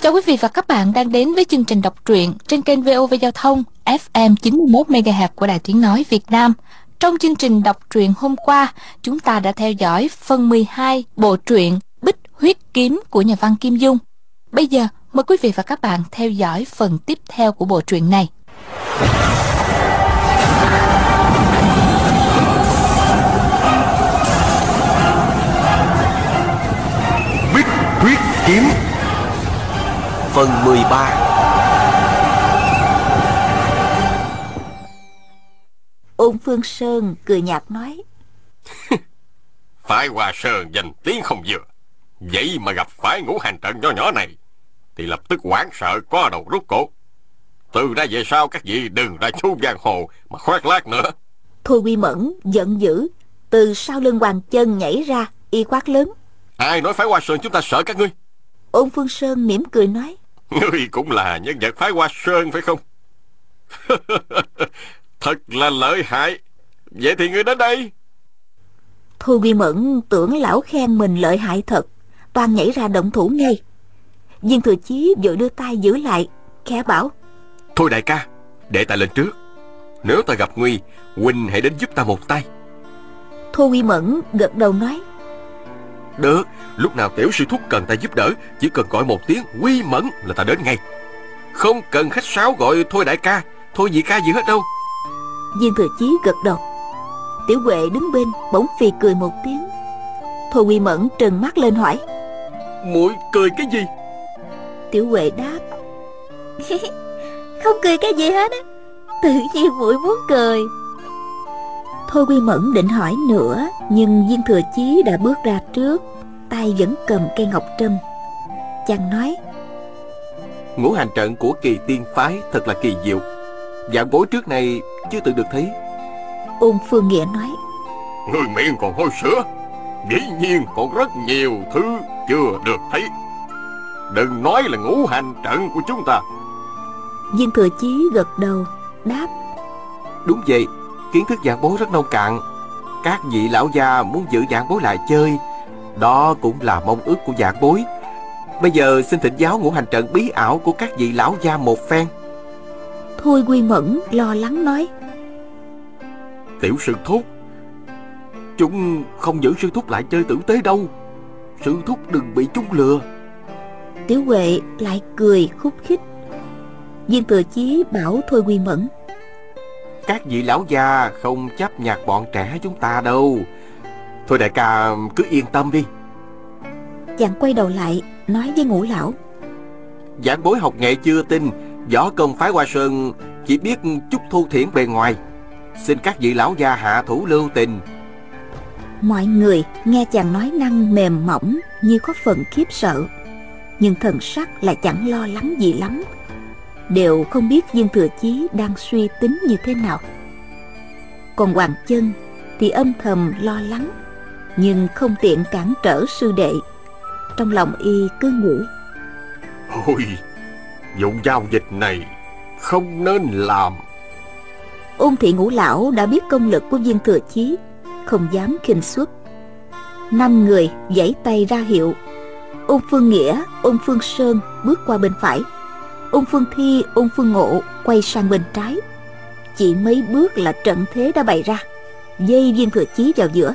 Chào quý vị và các bạn đang đến với chương trình đọc truyện trên kênh VOV Giao thông FM 91 MHz của Đài Tiếng nói Việt Nam. Trong chương trình đọc truyện hôm qua, chúng ta đã theo dõi phần 12 bộ truyện Bích Huyết Kiếm của nhà văn Kim Dung. Bây giờ, mời quý vị và các bạn theo dõi phần tiếp theo của bộ truyện này. Bích Huyết Kiếm phần 13. Ôn Phương Sơn cười nhạt nói: Phái Hoa Sơn danh tiếng không vừa, vậy mà gặp phải ngũ hành trận nho nhỏ này thì lập tức hoảng sợ có đầu rút cổ. Từ ra về sau các vị đừng ra chu giang hồ mà khoác lác nữa. Thôi Quy Mẫn giận dữ, từ sau lưng Hoàng Chân nhảy ra, y quát lớn: Ai nói phái Hoa Sơn chúng ta sợ các ngươi? Ôn Phương Sơn mỉm cười nói: Ngươi cũng là nhân vật phái Hoa Sơn phải không? Thật là lợi hại. Vậy thì ngươi đến đây. Thôi Quy Mẫn tưởng lão khen mình lợi hại thật, toàn nhảy ra động thủ ngay. Viên Thừa Chí vội đưa tay giữ lại, khẽ bảo: Thôi đại ca, để ta lên trước. Nếu ta gặp nguy, huynh hãy đến giúp ta một tay. Thôi Quy Mẫn gật đầu nói: Được, lúc nào tiểu sư thúc cần ta giúp đỡ, chỉ cần gọi một tiếng Quy Mẫn là ta đến ngay. Không cần khách sáo gọi thôi đại ca, thôi nhị ca gì hết đâu. Viên Thừa Chí gật đầu. Tiểu Huệ đứng bên bỗng phì cười một tiếng. Thôi Quy Mẫn trừng mắt lên hỏi: Muội cười cái gì? Tiểu Huệ đáp: Không cười cái gì hết á, tự nhiên muội muốn cười. Thôi Quy Mẫn định hỏi nữa, nhưng Viên Thừa Chí đã bước ra trước, tay vẫn cầm cây ngọc trâm. Chàng nói: Ngũ hành trận của Kỳ Tiên phái thật là kỳ diệu, vạn bối trước này chưa từng được thấy. Ôn Phương Nghĩa nói: Người miệng còn hôi sữa, dĩ nhiên còn rất nhiều thứ chưa được thấy. Đừng nói là ngũ hành trận của chúng ta. Viên Thừa Chí gật đầu đáp: Đúng vậy, kiến thức vạn bối rất nông cạn. Các vị lão gia muốn giữ vạn bối lại chơi, đó cũng là mong ước của vạn bối. Bây giờ xin thỉnh giáo ngũ hành trận bí ảo của các vị lão gia một phen. Thôi Quy Mẫn lo lắng nói: Tiểu sư thúc, Chúng không giữ sư thúc lại chơi tử tế đâu. Sư thúc đừng bị chúng lừa. Tiểu Huệ lại cười khúc khích. Viên Thừa Chí bảo Thôi Quy Mẫn: Các vị lão già không chấp nhặt bọn trẻ chúng ta đâu. Thôi đại ca cứ yên tâm đi. Chàng quay đầu lại nói với Ngũ lão: Vãn bối học nghệ chưa tinh, võ công phái Hoa Sơn chỉ biết chút thu thiển bề ngoài. Xin các vị lão gia hạ thủ lưu tình. Mọi người nghe chàng nói năng mềm mỏng như có phần khiếp sợ, nhưng thần sắc lại chẳng lo lắng gì lắm, đều không biết Viên Thừa Chí đang suy tính như thế nào. Còn Hoàng Chân thì âm thầm lo lắng, nhưng không tiện cản trở sư đệ. Trong lòng y cứ nghĩ: Ôi, vụ giao dịch này không nên làm. Ôn Thị Ngũ lão đã biết công lực của Viên Thừa Chí, không dám khinh suất. 5 người giãy tay ra hiệu. Ôn Phương Nghĩa, Ôn Phương Sơn bước qua bên phải, Ôn Phương Thi, Ôn Phương Ngộ quay sang bên trái. Chỉ mấy bước là trận thế đã bày ra, dây Viên Thừa Chí vào giữa.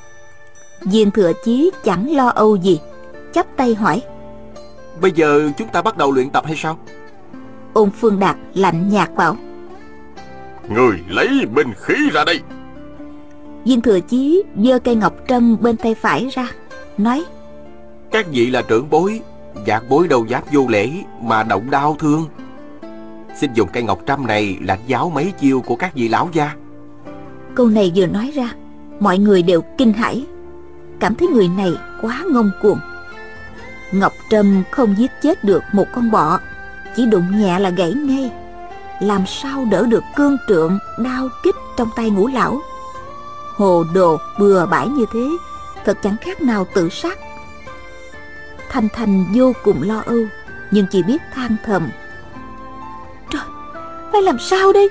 Viên Thừa Chí chẳng lo âu gì, chắp tay hỏi: Bây giờ chúng ta bắt đầu luyện tập hay sao? Ôn Phương Đạt lạnh nhạt bảo: Người lấy binh khí ra đây. Viên Thừa Chí giơ cây ngọc trâm bên tay phải ra, nói: Các vị là trưởng bối, vạn bối đầu giáp vô lễ mà động đau thương. Xin dùng cây ngọc trâm này lãnh giáo mấy chiêu của các vị lão gia. Câu này vừa nói ra, mọi người đều kinh hãi, cảm thấy người này quá ngông cuồng. Ngọc trâm không giết chết được một con bọ, chỉ đụng nhẹ là gãy ngay, làm sao đỡ được cương trượng đao kích trong tay Ngũ lão. Hồ đồ bừa bãi như thế, thật chẳng khác nào tự sát. Thanh Thanh vô cùng lo âu, nhưng chỉ biết than thầm: Trời, phải làm sao đây?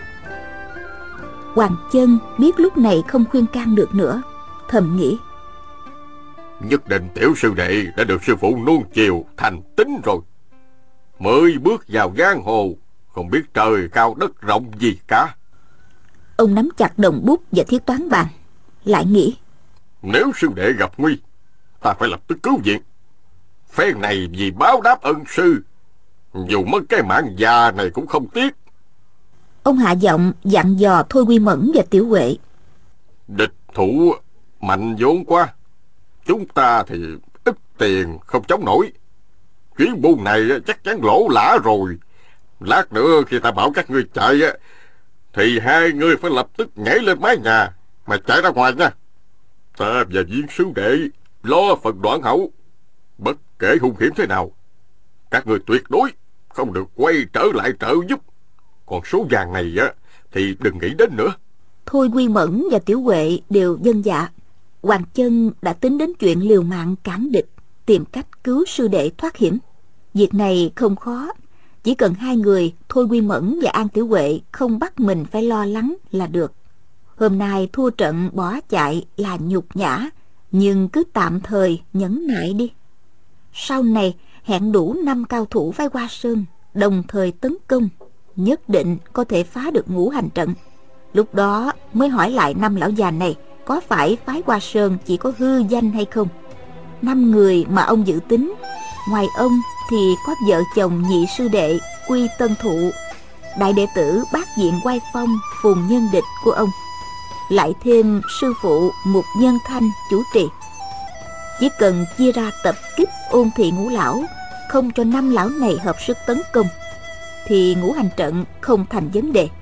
Hoàng Chân biết lúc này không khuyên can được nữa, thầm nghĩ: Nhất định tiểu sư đệ đã được sư phụ nuông chiều thành tín rồi. mới bước vào giang hồ, không biết trời cao đất rộng gì cả. Ông nắm chặt đồng bút và thiết toán bàn, lại nghĩ: Nếu sư đệ gặp nguy, ta phải lập tức cứu viện. Phen này vì báo đáp ân sư, dù mất cái mạng già này cũng không tiếc. Ông hạ giọng dặn dò Thôi Quy Mẫn và Tiểu Huệ: Địch thủ mạnh vốn quá, chúng ta thì ít tiền không chống nổi. Chuyến buôn này chắc chắn lỗ lã rồi. Lát nữa khi ta bảo các ngươi chạy thì hai ngươi phải lập tức nhảy lên mái nhà mà chạy ra ngoài nha. Ta và viên sư đệ lo phần đoạn hậu. Bất kể hung hiểm thế nào, các ngươi tuyệt đối không được quay trở lại trợ giúp. Còn số vàng này thì đừng nghĩ đến nữa. Thôi Quy Mẫn và Tiểu Huệ đều vâng dạ. Hoàng Chân đã tính đến chuyện liều mạng cản địch, tìm cách cứu sư đệ thoát hiểm. Việc này không khó, chỉ cần hai người Thôi Quy Mẫn và An Tiểu Huệ không bắt mình phải lo lắng là được. Hôm nay thua trận bỏ chạy là nhục nhã, nhưng cứ tạm thời nhẫn nại đi. Sau này hẹn đủ 5 cao thủ phái Hoa Sơn đồng thời tấn công, nhất định có thể phá được ngũ hành trận. Lúc đó mới hỏi lại 5 lão già này có phải phái Hoa Sơn chỉ có hư danh hay không. 5 người mà ông dự tính, ngoài ông thì có vợ chồng nhị sư đệ Quy Tân Thụ, đại đệ tử Bát Diện Oai Phong Phùng Nhân Địch của ông, lại thêm sư phụ Mục Nhân Thanh chủ trì. Chỉ cần chia ra tập kích Ôn Thị ngũ lão, không cho 5 lão này hợp sức tấn công, thì ngũ hành trận không thành vấn đề.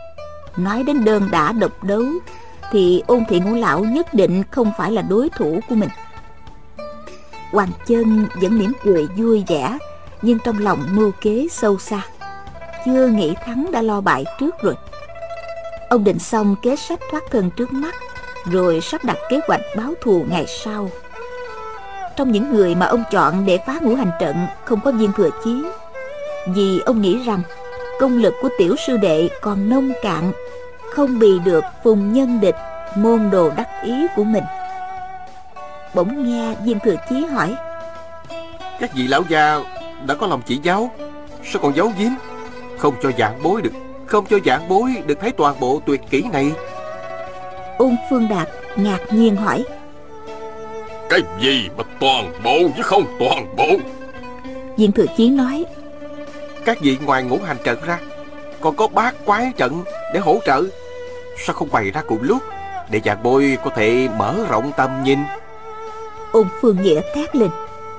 Nói đến đơn đả độc đấu thì Ôn Thị ngũ lão nhất định không phải là đối thủ của mình. Hoàng Chân vẫn mỉm cười vui vẻ, nhưng trong lòng mưu kế sâu xa. Chưa nghĩ thắng đã lo bại trước rồi. Ông định xong kế sách thoát thân trước mắt, rồi sắp đặt kế hoạch báo thù ngày sau. Trong những người mà ông chọn để phá ngũ hành trận không có Viên Thừa Chí, vì ông nghĩ rằng công lực của tiểu sư đệ còn nông cạn, không bì được Phùng Nhân Địch, môn đồ đắc ý của mình. Bỗng nghe Viên Thừa Chí hỏi: Các vị lão gia đã có lòng chỉ giáo, sao còn giấu giếm, không cho vạn bối được thấy toàn bộ tuyệt kỹ này? Ôn Phương Đạt ngạc nhiên hỏi: Cái gì mà toàn bộ chứ không toàn bộ? Viên Thừa Chí nói: Các vị ngoài ngũ hành trận ra còn có bát quái trận để hỗ trợ, sao không bày ra cùng lúc để vạn bối có thể mở rộng tầm nhìn? Ôn Phương Nghĩa thét lên: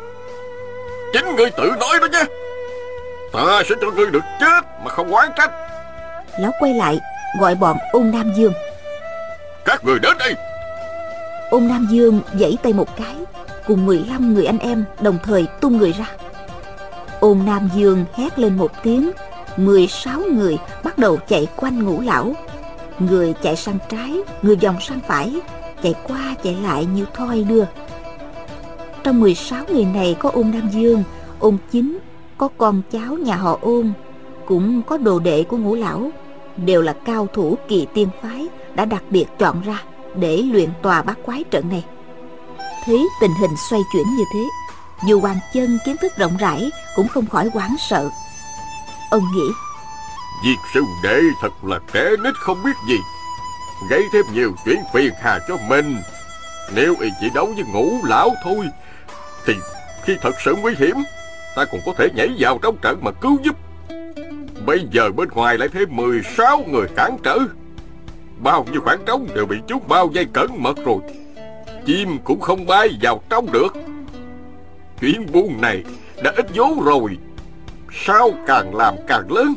Chính ngươi tự nói đó nha. Ta sẽ cho ngươi được chết mà không oán trách. Lão quay lại gọi bọn Ôn Nam Dương: Các người đến đây. Ôn Nam Dương giãy tay một cái, cùng 15 người anh em đồng thời tung người ra. Ôn Nam Dương hét lên một tiếng, 16 người bắt đầu chạy quanh ngũ lão. Người chạy sang trái, người vòng sang phải, chạy qua chạy lại như thoi đưa. Trong 16 người này có Ôn Nam Dương, Ôn Chính, có con cháu nhà họ Ôn, cũng có đồ đệ của ngũ lão, đều là cao thủ kỳ tiên phái đã đặc biệt chọn ra để luyện tòa bát quái trận này. Thấy tình hình xoay chuyển như thế, dù Hoàng Chân kiến thức rộng rãi cũng không khỏi hoảng sợ. Ông nghĩ: Việc sư đệ thật là trẻ nít không biết gì, gây thêm nhiều chuyện phiền hà cho mình. Nếu y chỉ đấu với ngũ lão thôi thì khi thật sự nguy hiểm, ta còn có thể nhảy vào trong trận mà cứu giúp. Bây giờ bên ngoài lại thêm 16 người cản trở, bao nhiêu khoảng trống đều bị chúng bao vây cẩn mật rồi, chim cũng không bay vào trong được. Chuyện buôn này đã ít vốn rồi, sao càng làm càng lớn.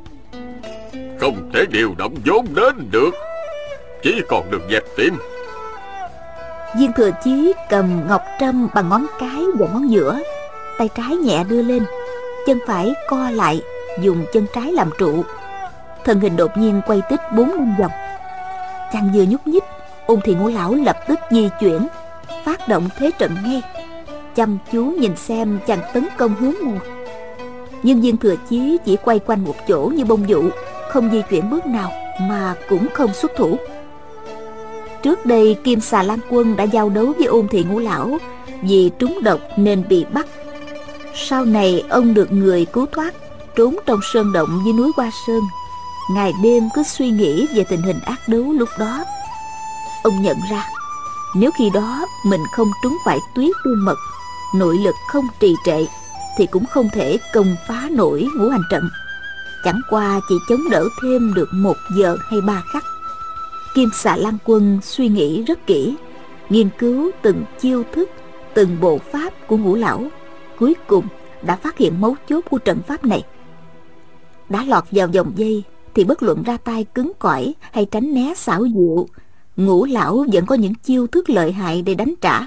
Không thể điều động vốn đến được, chỉ còn đường dẹp tiệm. Viên Thừa Chí cầm ngọc trâm bằng ngón cái và ngón giữa, tay trái nhẹ đưa lên, chân phải co lại, dùng chân trái làm trụ. Thân hình đột nhiên quay tích 4-5 vòng. Chàng vừa nhúc nhích, Ôn Thị ngũ lão lập tức di chuyển, phát động thế trận ngay, chăm chú nhìn xem chàng tấn công hướng nào. Nhưng Viên Thừa Chí chỉ quay quanh một chỗ như bông dụ, không di chuyển bước nào mà cũng không xuất thủ. Trước đây Kim Xà Lan Quân đã giao đấu với Ôn Thị ngũ lão, vì trúng độc nên bị bắt. Sau này ông được người cứu thoát, trốn trong sơn động dưới núi Hoa Sơn. Ngày đêm cứ suy nghĩ về tình hình ác đấu lúc đó. Ông nhận ra nếu khi đó mình không trúng phải tuyết tương mật, nội lực không trì trệ, thì cũng không thể công phá nổi ngũ hành trận. Chẳng qua chỉ chống đỡ thêm được 1 giờ hay 3 khắc. Kim Xà Lan Quân suy nghĩ rất kỹ, nghiên cứu từng chiêu thức, từng bộ pháp của Ngũ lão, cuối cùng đã phát hiện mấu chốt của trận pháp này. Đã lọt vào vòng dây thì bất luận ra tay cứng cỏi hay tránh né xảo diệu, Ngũ lão vẫn có những chiêu thức lợi hại để đánh trả.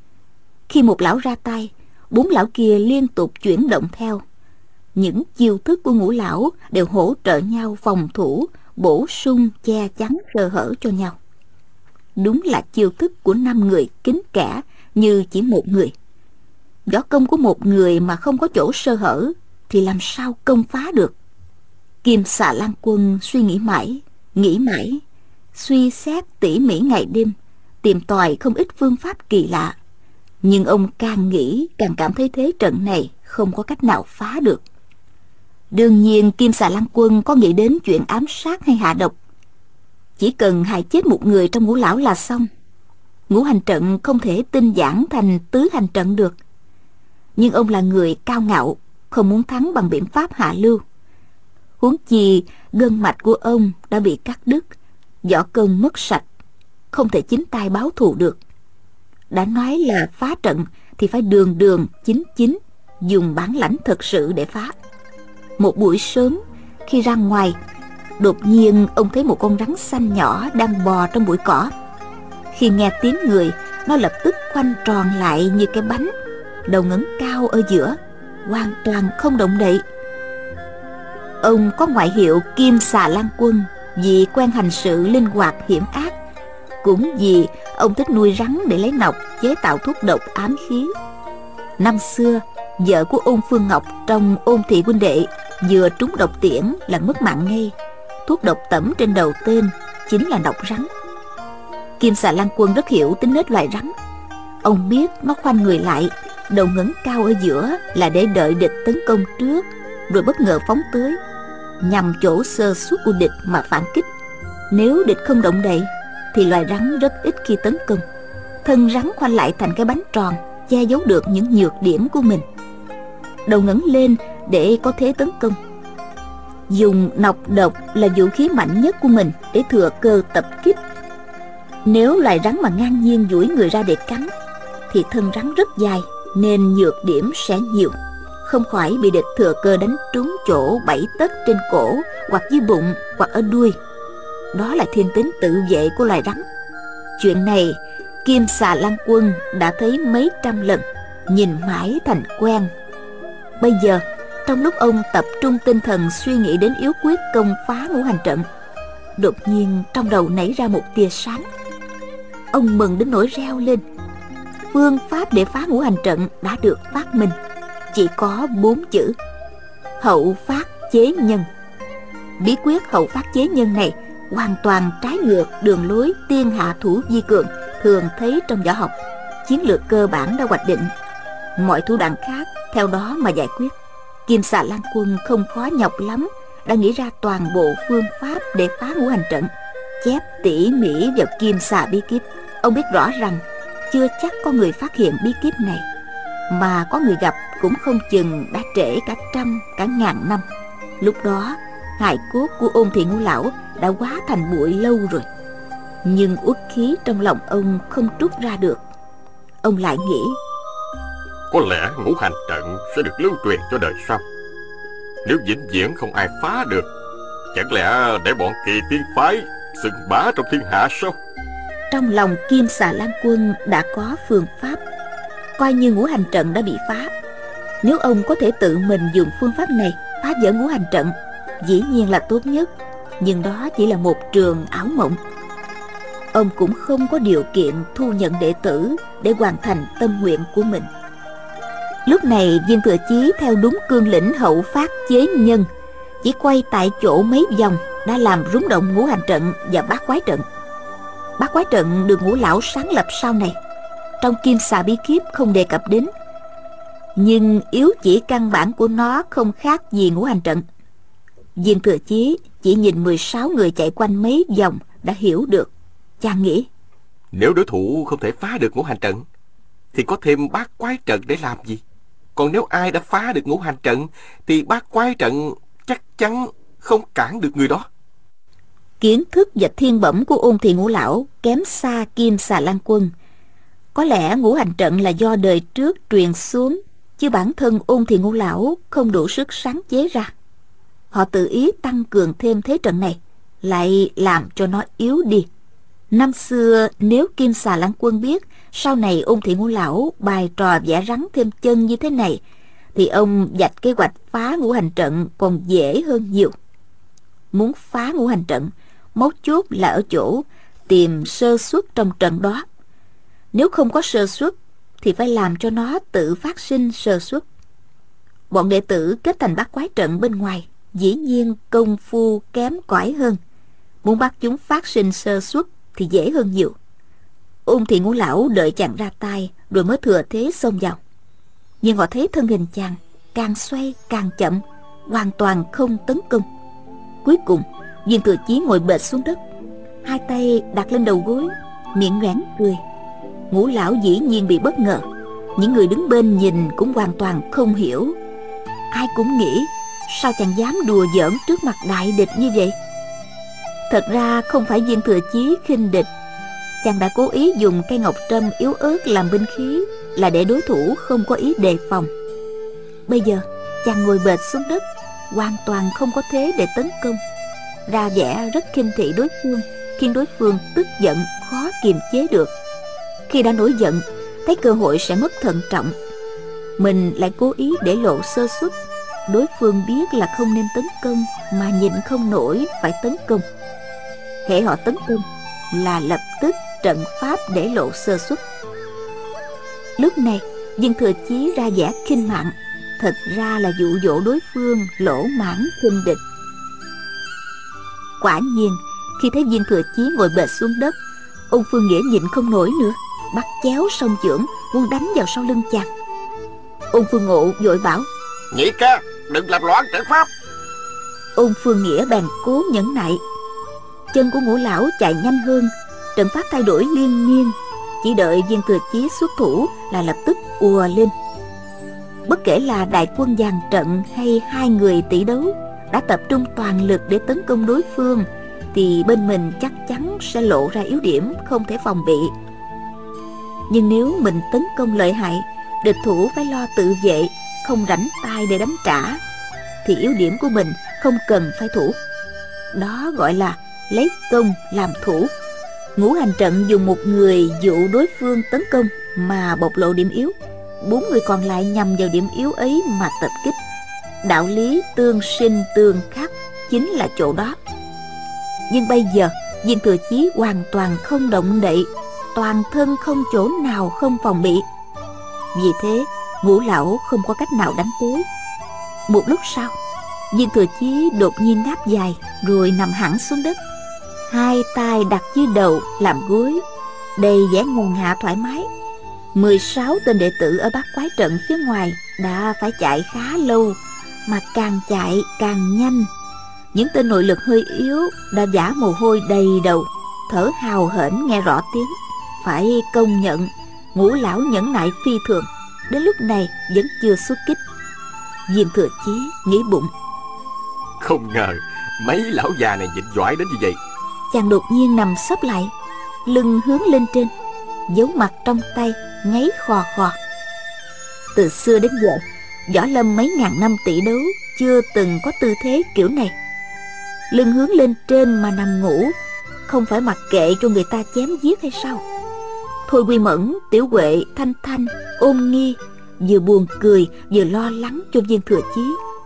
Khi một lão ra tay, 4 lão kia liên tục chuyển động theo. Những chiêu thức của Ngũ lão đều hỗ trợ nhau phòng thủ, bổ sung che chắn sơ hở cho nhau. Đúng là chiêu thức của 5 người kín kẽ như chỉ một người. Võ công của một người mà không có chỗ sơ hở thì làm sao công phá được. Kim Xà Lan Quân suy nghĩ mãi, suy xét tỉ mỉ ngày đêm, tìm tòi không ít phương pháp kỳ lạ. Nhưng ông càng nghĩ càng cảm thấy thế trận này không có cách nào phá được. Đương nhiên Kim Xà Lan Quân có nghĩ đến chuyện ám sát hay hạ độc. Chỉ cần hại chết một người trong Ngũ lão là xong. Ngũ hành trận không thể tinh giản thành tứ hành trận được. Nhưng ông là người cao ngạo, không muốn thắng bằng biện pháp hạ lưu. Huống chi gân mạch của ông đã bị cắt đứt, võ công mất sạch, không thể chính tay báo thù được. Đã nói là phá trận thì phải đường đường chính chính, dùng bản lãnh thật sự để phá. Một buổi sớm, khi ra ngoài, đột nhiên ông thấy một con rắn xanh nhỏ đang bò trong bụi cỏ. Khi nghe tiếng người, nó lập tức khoanh tròn lại như cái bánh, đầu ngẩng cao ở giữa, hoàn toàn không động đậy. Ông có ngoại hiệu Kim Xà Lan Quân vì quen hành sự linh hoạt hiểm ác, cũng vì ông thích nuôi rắn để lấy nọc chế tạo thuốc độc ám khí. Năm xưa, vợ của Ôn Phương Ngọc trong Ôn thị huynh đệ vừa trúng độc tiễn là mất mạng ngay. Thuốc độc tẩm trên đầu tên chính là độc rắn. Kim Xà Lan Quân rất hiểu tính nết loài rắn. Ông biết nó khoanh người lại, đầu ngẩng cao ở giữa là để đợi địch tấn công trước, rồi bất ngờ phóng tới, nhằm chỗ sơ suất của địch mà phản kích. Nếu địch không động đậy thì loài rắn rất ít khi tấn công. Thân rắn khoanh lại thành cái bánh tròn, che giấu được những nhược điểm của mình. Đầu ngẩng lên để có thế tấn công. Dùng nọc độc là vũ khí mạnh nhất của mình để thừa cơ tập kích. Nếu loài rắn mà ngang nhiên duỗi người ra để cắn thì thân rắn rất dài nên nhược điểm sẽ nhiều, không khỏi bị địch thừa cơ đánh trúng chỗ 7 tấc trên cổ, hoặc dưới bụng, hoặc ở đuôi. Đó là thiên tính tự vệ của loài rắn. Chuyện này Kim Xà Lan Quân đã thấy mấy trăm lần, nhìn mãi thành quen. Bây giờ trong lúc ông tập trung tinh thần suy nghĩ đến yếu quyết công phá ngũ hành trận, đột nhiên trong đầu nảy ra một tia sáng. Ông mừng đến nỗi reo lên. Phương pháp để phá ngũ hành trận đã được phát minh, chỉ có 4 chữ: hậu phát chế nhân. Bí quyết hậu phát chế nhân này hoàn toàn trái ngược đường lối tiên hạ thủ vi cường thường thấy trong võ học. Chiến lược cơ bản đã hoạch định, mọi thủ đoạn khác theo đó mà giải quyết. Kim Xà Lan Quân không khó nhọc lắm đã nghĩ ra toàn bộ phương pháp để phá ngũ hành trận, chép tỉ mỉ vào Kim Xà bí kíp. Ông biết rõ rằng chưa chắc có người phát hiện bí kíp này, mà có người gặp cũng không chừng đã trễ cả trăm, cả ngàn năm. Lúc đó hài cốt của Ôn thị Ngũ lão đã hóa thành bụi lâu rồi. Nhưng uất khí trong lòng ông không trút ra được. Ông lại nghĩ, có lẽ ngũ hành trận sẽ được lưu truyền cho đời sau. Nếu vĩnh viễn không ai phá được, chẳng lẽ để bọn Kỳ Tiên phái xưng bá trong thiên hạ sao? Trong lòng Kim Xà Lan Quân đã có phương pháp. Coi như ngũ hành trận đã bị phá, nếu ông có thể tự mình dùng phương pháp này phá vỡ ngũ hành trận, dĩ nhiên là tốt nhất. Nhưng đó chỉ là một trường ảo mộng. Ông cũng không có điều kiện thu nhận đệ tử để hoàn thành tâm nguyện của mình. Lúc này Viên Thừa Chí theo đúng cương lĩnh hậu phát chế nhân, chỉ quay tại chỗ mấy vòng đã làm rúng động ngũ hành trận và bát quái trận. Bát quái trận được Ngũ lão sáng lập sau này, trong Kim Xà bí kíp không đề cập đến. nhưng yếu chỉ căn bản của nó không khác gì ngũ hành trận. Viên Thừa Chí chỉ nhìn 16 người chạy quanh mấy vòng đã hiểu được. Chàng nghĩ, nếu đối thủ không thể phá được ngũ hành trận thì có thêm bát quái trận để làm gì? Còn nếu ai đã phá được ngũ hành trận thì bát quái trận chắc chắn không cản được người đó. Kiến thức và thiên bẩm của Ôn Thị Ngũ Lão kém xa Kim Xà Lan Quân. Có lẽ ngũ hành trận là do đời trước truyền xuống, chứ bản thân Ôn Thị Ngũ Lão không đủ sức sáng chế ra. Họ tự ý tăng cường thêm thế trận này, lại làm cho nó yếu đi. Năm xưa nếu Kim Xà Lan Quân biết sau này Ôn Thị Ngũ Lão bài trò vẽ rắn thêm chân như thế này, thì ông vạch kế hoạch phá ngũ hành trận còn dễ hơn nhiều. Muốn phá ngũ hành trận, mấu chốt là ở chỗ tìm sơ suất trong trận đó. Nếu không có sơ suất thì phải làm cho nó tự phát sinh sơ suất. Bọn đệ tử kết thành bát quái trận bên ngoài dĩ nhiên công phu kém cỏi hơn. Muốn bắt chúng phát sinh sơ suất thì dễ hơn nhiều. Ôn Thị Ngũ Lão đợi chàng ra tay rồi mới thừa thế xông vào. Nhưng họ thấy thân hình chàng càng xoay càng chậm, hoàn toàn không tấn công. Cuối cùng Viên Thừa Chí ngồi bệt xuống đất, hai tay đặt lên đầu gối, miệng nhoẻn cười. Ngũ Lão dĩ nhiên bị bất ngờ. Những người đứng bên nhìn cũng hoàn toàn không hiểu. Ai cũng nghĩ sao chàng dám đùa giỡn trước mặt đại địch như vậy. Thật ra không phải Viên Thừa Chí khinh địch. Chàng đã cố ý dùng cây ngọc trâm yếu ớt làm binh khí, là để đối thủ không có ý đề phòng. Bây giờ chàng ngồi bệt xuống đất, hoàn toàn không có thế để tấn công, ra vẻ rất khinh thị đối phương, khiến đối phương tức giận khó kiềm chế được. Khi đã nổi giận, thấy cơ hội sẽ mất thận trọng, mình lại cố ý để lộ sơ suất. Đối phương biết là không nên tấn công mà nhịn không nổi phải tấn công. Hễ họ tấn công là lập tức trận pháp để lộ sơ suất. Lúc này Viên Thừa Chí ra vẻ khinh mạng, thật ra là dụ dỗ đối phương lỗ mãng khinh địch. Quả nhiên khi thấy Viên Thừa Chí ngồi bệt xuống đất, Ôn Phương Nghĩa nhịn không nổi nữa, bắt chéo song chưởng muốn đánh vào sau lưng chàng. Ôn Phương Ngộ vội bảo, Nhị ca, đừng làm loạn trận pháp. Ôn Phương Nghĩa bèn cố nhẫn nại. Chân của Ngũ Lão chạy nhanh hơn, trận pháp thay đổi liên miên. Chỉ đợi Viên Thừa Chí xuất thủ là lập tức ùa lên. Bất kể là đại quân dàn trận hay hai người tỷ đấu đã tập trung toàn lực để tấn công đối phương, thì bên mình chắc chắn sẽ lộ ra yếu điểm không thể phòng bị. Nhưng nếu mình tấn công lợi hại, địch thủ phải lo tự vệ, không rảnh tay để đánh trả, thì yếu điểm của mình không cần phải thủ. Đó gọi là lấy công làm thủ. Ngũ hành trận dùng một người dụ đối phương tấn công mà bộc lộ điểm yếu, 4 người còn lại nhằm vào điểm yếu ấy mà tập kích. Đạo lý tương sinh tương khắc chính là chỗ đó. Nhưng bây giờ Viên Thừa Chí hoàn toàn không động đậy, toàn thân không chỗ nào không phòng bị. Vì thế Ngũ Lão không có cách nào đánh tới. Một lúc sau, Viên Thừa Chí đột nhiên ngáp dài rồi nằm hẳn xuống đất, hai tay đặt dưới đầu làm gối, đầy vẻ nguồn hạ thoải mái. 16 tên đệ tử ở bát quái trận phía ngoài đã phải chạy khá lâu, mà càng chạy càng nhanh. Những tên nội lực hơi yếu đã vã mồ hôi đầy đầu, thở hào hển nghe rõ tiếng. Phải công nhận Ngũ Lão nhẫn nại phi thường, đến lúc này vẫn chưa xuất kích. Viên Thừa Chí nghĩ bụng, không ngờ mấy lão già này nhịn giỏi đến như vậy. Chàng đột nhiên nằm sấp lại, lưng hướng lên trên, giấu mặt trong tay, ngáy khò khò. Từ xưa đến giờ, võ lâm mấy ngàn năm tỷ đấu chưa từng có tư thế kiểu này. Lưng hướng lên trên mà nằm ngủ, không phải mặc kệ cho người ta chém giết hay sao? Thôi Quy Mẫn, Tiểu Huệ, Thanh Thanh, Ôn Nghi vừa buồn cười vừa lo lắng cho Viên Thừa Chí.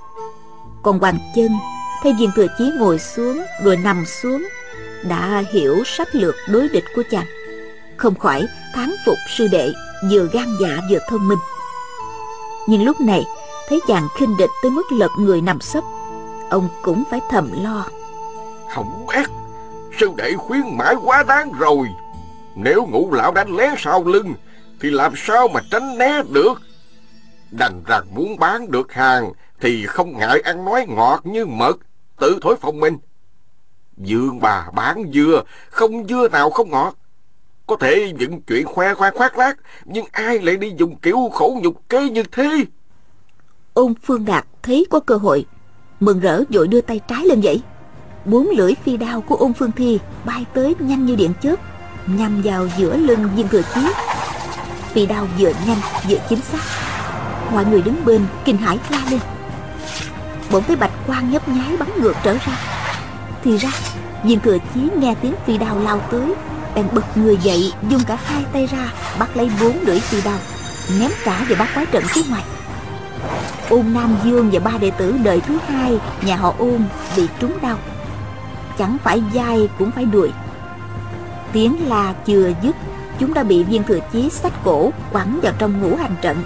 Còn Hoàng Chân thấy Viên Thừa Chí ngồi xuống rồi nằm xuống, đã hiểu sách lược đối địch của chàng, không khỏi thán phục sư đệ vừa gan dạ vừa thông minh. Nhưng lúc này thấy chàng khinh địch tới mức lật người nằm sấp, ông cũng phải thầm lo. Hỏng bét, sư đệ khuyến mãi quá đáng rồi. Nếu Ngũ Lão đánh lén sau lưng thì làm sao mà tránh né được. Đành rằng muốn bán được hàng thì không ngại ăn nói ngọt như mật, tự thổi phồng mình. Dương bà bán dưa, không dưa nào không ngọt. Có thể những chuyện khoe khoang khoác lác, nhưng ai lại đi dùng kiểu khổ nhục kế như thế? Ôn Phương Đạt thấy có cơ hội, mừng rỡ vội đưa tay trái lên vẫy. 4 lưỡi phi đao của Ôn Phương Thi bay tới nhanh như điện chớp, nhằm vào giữa lưng Viên Thừa Chí. Phi đao vừa nhanh vừa chính xác. Mọi người đứng bên kinh hãi la lên. Bỗng thấy bạch quang nhấp nháy bắn ngược trở ra. Thì ra Viên Thừa Chí nghe tiếng phi đao lao tới, bèn bật người dậy, dùng cả hai tay ra bắt lấy 4 lưỡi phi đao, ném trả về bát quái trận phía ngoài. Ôn Nam Dương và 3 đệ tử đời thứ 2 nhà họ Ôn bị trúng đau, chẳng phải vai cũng phải đùi. Tiếng la chưa dứt, chúng đã bị Viên Thừa Chí xách cổ quẳng vào trong ngũ hành trận.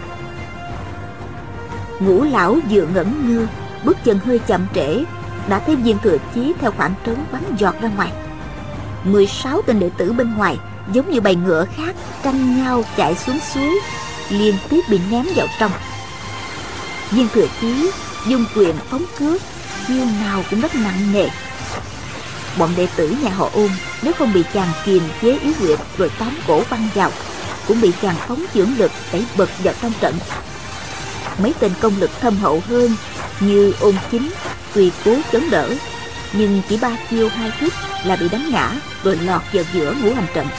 Ngũ lão vừa ngẩn ngơ, bước chân hơi chậm trễ, đã thấy Viên Thừa Chí theo khoảng trống bắn giọt ra ngoài. 16 tên đệ tử bên ngoài giống như bầy ngựa khác tranh nhau chạy xuống suối, liên tiếp bị ném vào trong. Viên Thừa Chí dung quyền phóng cướp, chiêu nào cũng rất nặng nề. Bọn đệ tử nhà họ Ôn nếu không bị chàng kiềm chế yếu huyệt rồi tóm cổ văng vào, cũng bị chàng phóng chưởng lực đẩy bật vào trong trận. Mấy tên công lực thâm hậu hơn như Ôn Chính tuy cố chống đỡ, nhưng chỉ 3 chiêu 2 thức là bị đánh ngã rồi lọt vào giữa ngũ hành trận.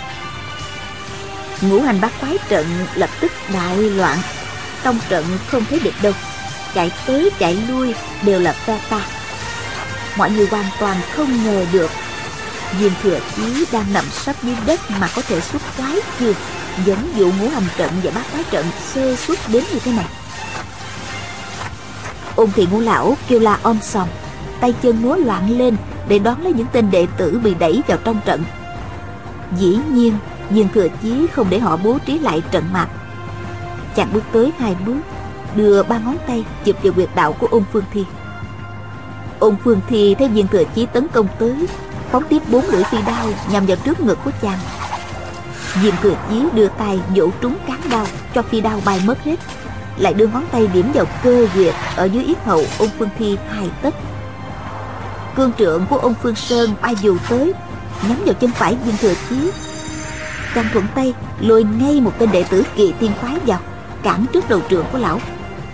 Ngũ hành bát quái trận lập tức đại loạn. Trong trận không thấy địch đâu, chạy tới chạy lui đều là phe ta. Mọi người hoàn toàn không ngờ được Viên Thừa Chí đang nằm sấp dưới đất mà có thể xuất quái chiêu, dẫn dụ ngũ hành trận và bát quái trận sơ suất đến như thế này. Ôn Thị Ngũ lão kêu la om sòm, tay chân múa loạn lên để đón lấy những tên đệ tử bị đẩy vào trong trận. Dĩ nhiên Viên Thừa Chí không để họ bố trí lại trận mạc. Chàng bước tới 2 bước, đưa 3 ngón tay chụp vào huyệt đạo của Ôn Phương Thi. Ôn Phương Thi thấy Viên Thừa Chí tấn công tới, phóng tiếp 4 lưỡi phi đao nhằm vào trước ngực của chàng. Viên Thừa Chí đưa tay vỗ trúng cán đao, cho phi đao bay mất hết, lại đưa ngón tay điểm vào cơ huyệt ở dưới yết hầu Ôn Phương Thi 2 tấc. Cương trượng của Ôn Phương Sơn bay dù tới, nhắm vào chân phải Viên Thừa Chí. Chàng thuận tay lôi ngay một tên đệ tử Kỳ Tiên phái vào, cản trước đầu trượng của lão.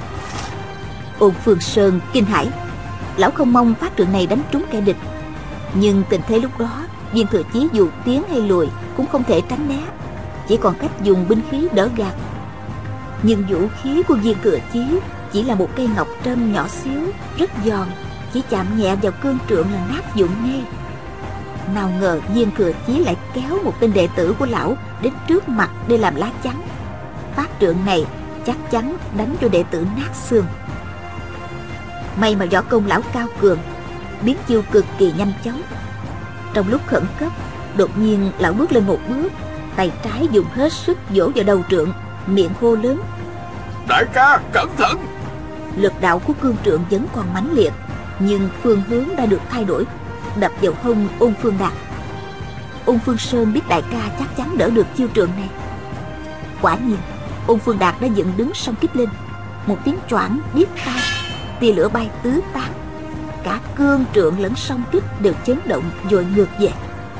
Ôn Phương Sơn kinh hãi, lão không mong phát trượng này đánh trúng kẻ địch, nhưng tình thế lúc đó Viên Thừa Chí dù tiến hay lùi cũng không thể tránh né, chỉ còn cách dùng binh khí đỡ gạt. Nhưng vũ khí của Viên Thừa Chí chỉ là một cây ngọc trâm nhỏ xíu, rất giòn, chỉ chạm nhẹ vào cương trượng là nát vụn ngay. Nào ngờ Viên Thừa Chí lại kéo một tên đệ tử của lão đến trước mặt để làm lá chắn. Phát trượng này chắc chắn đánh cho đệ tử nát xương. May mà võ công lão cao cường, biến chiêu cực kỳ nhanh chóng. Trong lúc khẩn cấp, đột nhiên lão bước lên một bước, tay trái dùng hết sức vỗ vào đầu trượng, miệng hô lớn: Đại ca cẩn thận! Lực đạo của cương trượng vẫn còn mãnh liệt, nhưng phương hướng đã được thay đổi, đập vào hông Ôn Phương Đạt. Ôn Phương Sơn biết đại ca chắc chắn đỡ được chiêu trượng này. Quả nhiên Ôn Phương Đạt đã dựng đứng song kích lên, một tiếng choảng điếc tai, tia lửa bay tứ tán, cả cương trượng lẫn song kích đều chấn động dội ngược về.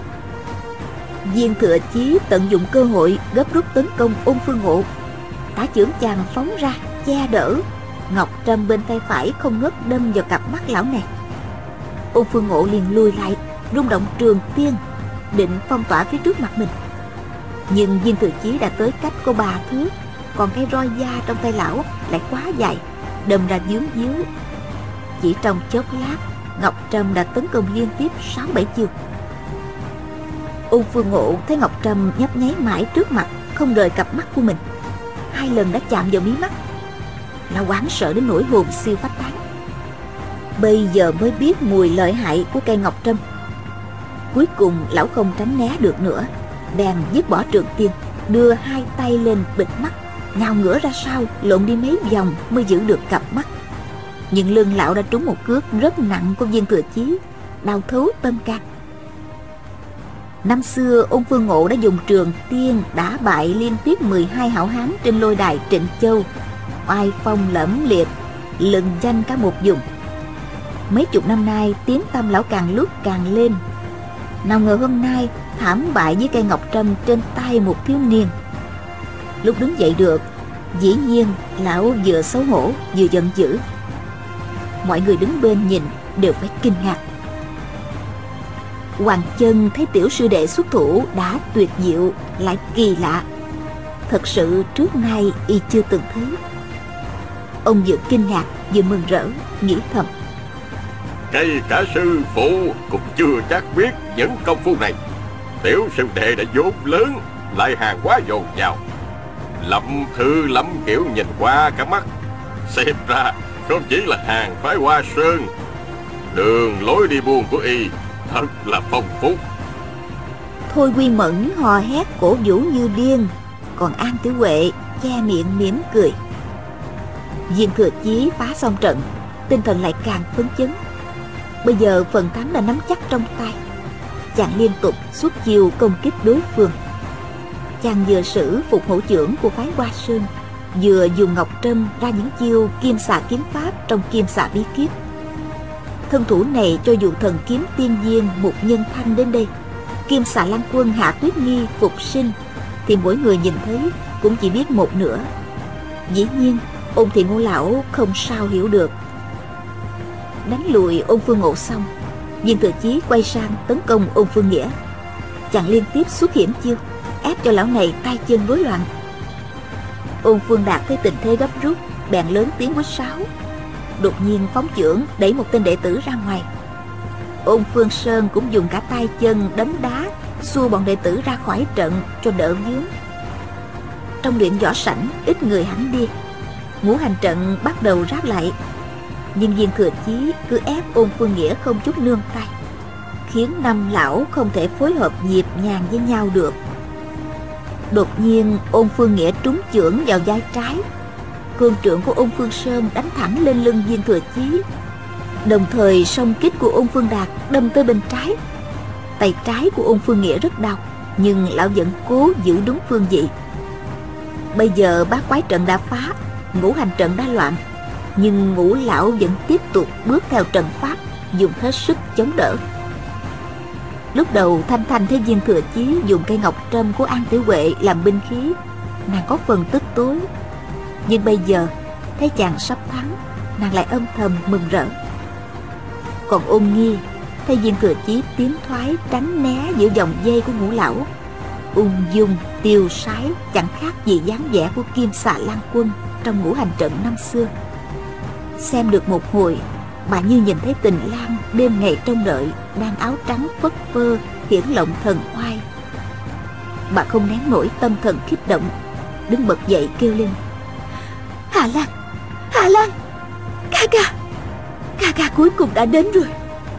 Viên Thừa Chí tận dụng cơ hội gấp rút tấn công Ôn Phương Ngộ. Tả chưởng chàng phóng ra che đỡ, ngọc trâm bên tay phải không ngớt đâm vào cặp mắt lão này. Ôn Phương Ngộ liền lùi lại, rung động trường tiên, định phong tỏa phía trước mặt mình. Nhưng Viên Thừa Chí đã tới cách có 3 thước, còn cái roi da trong tay lão lại quá dài, đâm ra dướng díu. Chỉ trong chốc lát, ngọc trâm đã tấn công liên tiếp 6-7 chiêu. Ôn Phương Ngộ thấy ngọc trâm nhấp nháy mãi trước mặt, không rời cặp mắt của mình. 2 lần đã chạm vào mí mắt. Lão hoảng sợ đến nỗi hồn siêu phách tán. Bây giờ mới biết mùi lợi hại của cây ngọc trâm. Cuối cùng lão không tránh né được nữa, bèn dứt bỏ trường tiên, đưa 2 tay lên bịt mắt, nhào ngửa ra sau, lộn đi mấy vòng mới giữ được cặp mắt. Nhưng lưng lão đã trúng một cước rất nặng của Viên Thừa Chí, đau thấu tâm can. Năm xưa Ôn Phương Ngộ đã dùng trường tiên đả bại liên tiếp 12 hảo hán trên lôi đài Trịnh Châu, oai phong lẫm liệt, lừng danh cả một vùng. Mấy chục năm nay tiếng tăm lão càng lúc càng lên. Nào ngờ hôm nay thảm bại với cây ngọc trâm trên tay một thiếu niên. Lúc đứng dậy được, dĩ nhiên lão vừa xấu hổ vừa giận dữ. Mọi người đứng bên nhìn đều phải kinh ngạc. Hoàng Chân thấy tiểu sư đệ xuất thủ đã tuyệt diệu lại kỳ lạ, thật sự trước nay y chưa từng thấy. Ông vừa kinh ngạc vừa mừng rỡ, nghĩ thầm: ngay cả sư phụ cũng chưa chắc biết những công phu này. Tiểu sư đệ đã vốn lớn, lại hàng quá dồi dào. Lâm thư Lâm kiểu nhìn qua cả mắt, xem ra không chỉ là hàng phái Hoa Sơn. Đường lối đi buôn của y thật là phong phú. Thôi Quy Mẫn hò hét cổ vũ như điên, còn An Tiểu Huệ che miệng mỉm cười. Viên Thừa Chí phá xong trận, tinh thần lại càng phấn chấn. Bây giờ phần thắng đã nắm chắc trong tay. Chàng liên tục xuất chiêu công kích đối phương. Chàng vừa sử phục hổ trưởng của phái Hoa Sơn, vừa dùng ngọc trâm ra những chiêu kim xà kiếm pháp trong kim xà bí kíp. Thân thủ này cho dù thần kiếm tiên viên Mục Nhân Thanh đến đây, kim xà Lan Quân Hạ Tuyết Nghi phục sinh, thì mỗi người nhìn thấy cũng chỉ biết một nửa. Dĩ nhiên Ôn Thị Ngũ lão không sao hiểu được. Đánh lùi Ôn Phương Ngộ xong, Viên Thừa Chí quay sang tấn công Ôn Phương Nghĩa. Chàng liên tiếp xuất hiểm chiêu, ép cho lão này tay chân rối loạn. Ôn Phương Đạt thấy tình thế gấp rút, bèn lớn tiếng quát sáo, đột nhiên phóng chưởng đẩy một tên đệ tử ra ngoài. Ôn Phương Sơn cũng dùng cả tay chân đấm đá xua bọn đệ tử ra khỏi trận cho đỡ vướng. Trong luyện võ sảnh ít người hẳn đi, ngũ hành trận bắt đầu ráp lại. Nhưng Viên Thừa Chí cứ ép Ôn Phương Nghĩa không chút nương tay, khiến năm lão không thể phối hợp nhịp nhàng với nhau được. Đột nhiên Ôn Phương Nghĩa trúng chưởng vào vai trái. Cương trượng của Ôn Phương Sơn đánh thẳng lên lưng Viên Thừa Chí, đồng thời song kích của Ôn Phương Đạt đâm tới bên trái. Tay trái của Ôn Phương Nghĩa rất đau, nhưng lão vẫn cố giữ đúng phương vị. Bây giờ bát quái trận đã phá, ngũ hành trận đã loạn, nhưng Ngũ lão vẫn tiếp tục bước theo trận pháp, dùng hết sức chống đỡ. Lúc đầu Thanh Thanh thấy Viên Thừa Chí dùng cây ngọc trâm của An Tiểu Huệ làm binh khí, nàng có phần tức tối. Nhưng bây giờ thấy chàng sắp thắng, nàng lại âm thầm mừng rỡ. Còn Ôn Nghi thấy Viên Thừa Chí tiến thoái tránh né giữa dòng dây của Ngũ lão, ung dung tiêu sái, chẳng khác gì dáng vẻ của Kim Xà Lan Quân trong ngũ hành trận năm xưa. Xem được một hồi, bà như nhìn thấy Tình Lang đêm ngày trông đợi đang áo trắng phất phơ hiển lộng thần oai. Bà không nén nổi tâm thần kích động, đứng bật dậy kêu lên: Hà Lan, Hà Lan, ca ca cuối cùng đã đến rồi.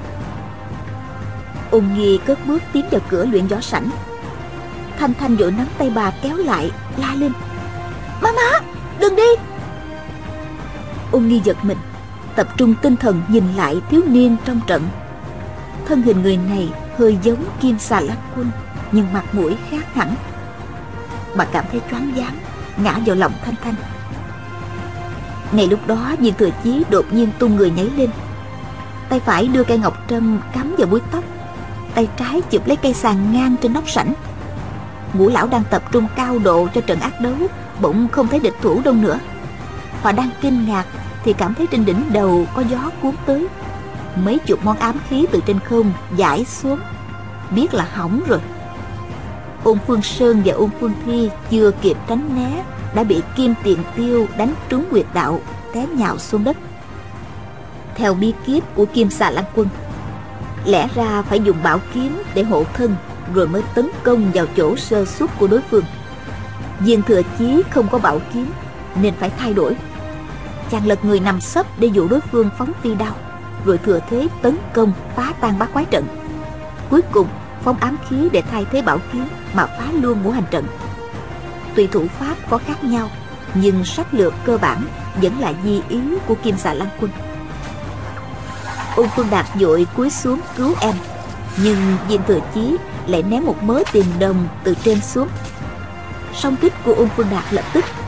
Ôn Nghi cất bước tiến vào cửa luyện võ sảnh. Thanh Thanh vội nắm tay bà kéo lại, la lên: Má, đừng đi. Ôn Nghi giật mình, tập trung tinh thần nhìn lại thiếu niên trong trận. Thân hình người này hơi giống Kim Xà Lan Quân, nhưng mặt mũi khác hẳn. Bà cảm thấy choáng váng, ngã vào lòng Thanh Thanh. Ngay lúc đó Viên Thừa Chí đột nhiên tung người nhảy lên, tay phải đưa cây ngọc trâm cắm vào búi tóc, tay trái chụp lấy cây sàn ngang trên nóc sảnh. Ngũ lão đang tập trung cao độ cho trận ác đấu bỗng không thấy địch thủ đâu nữa. Họ đang kinh ngạc thì cảm thấy trên đỉnh đầu có gió cuốn tới, mấy chục món ám khí từ trên không dải xuống, biết là hỏng rồi. Ôn Phương Sơn và Ôn Phương Thi chưa kịp tránh né đã bị Kim Tiền Tiêu đánh trúng huyệt đạo, té nhào xuống đất. Theo bí kíp của Kim Xà Lan Quân, lẽ ra phải dùng bảo kiếm để hộ thân rồi mới tấn công vào chỗ sơ suất của đối phương. Viên Thừa Chí không có bảo kiếm nên phải thay đổi. Chàng lật người nằm sấp để dụ đối phương phóng phi đao, rồi thừa thế tấn công phá tan bát quái trận. Cuối cùng phóng ám khí để thay thế bảo kiếm mà phá luôn ngũ hành trận. Tuy thủ pháp có khác nhau, nhưng sách lược cơ bản vẫn là di ý của Kim Xà Lan Quân. Ôn Phương Đạt vội cúi xuống cứu em, nhưng Viên Thừa Chí lại ném một mớ tiền đồng từ trên xuống. Song kích của Ôn Phương Đạt lập tức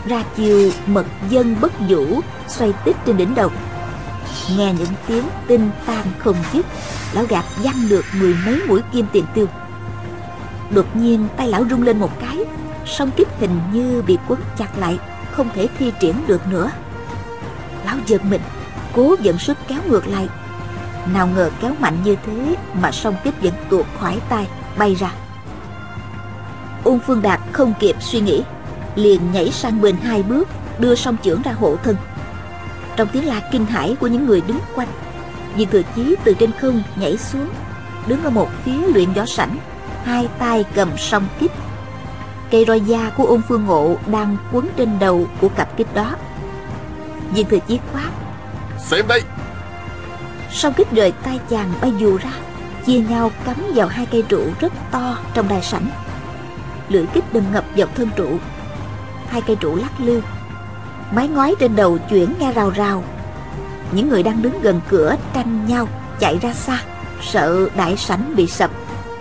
ra chiều mật dân bất vũ xoay tít trên đỉnh đầu. Nghe những tiếng tinh tan không dứt, lão gạt văng được 10 mấy mũi kim tiền tiêu. Đột nhiên tay lão rung lên một cái, song kích hình như bị quấn chặt lại, không thể thi triển được nữa. Lão giật mình, cố dẫn sức kéo ngược lại. Nào ngờ kéo mạnh như thế mà song kích vẫn tuột khỏi tay, bay ra. Ôn Phương Đạt không kịp suy nghĩ, liền nhảy sang bên 2 bước, đưa song chưởng ra hộ thân. Trong tiếng la kinh hãi của những người đứng quanh, Viên Thừa Chí từ trên không nhảy xuống, đứng ở một phía luyện võ sảnh, 2 tay cầm song kích. Cây roi da của Ôn Phương Ngộ đang quấn trên đầu của cặp kích đó. Viên Thừa Chí quát: Xem đây! Song kích rời tay chàng bay dù ra, chia nhau cắm vào 2 cây trụ rất to trong đại sảnh. Lưỡi kích đâm ngập vào thân trụ, 2 cây trụ lắc lư, mái ngói trên đầu chuyển nghe rào rào. Những người đang đứng gần cửa tranh nhau chạy ra xa, sợ đại sảnh bị sập.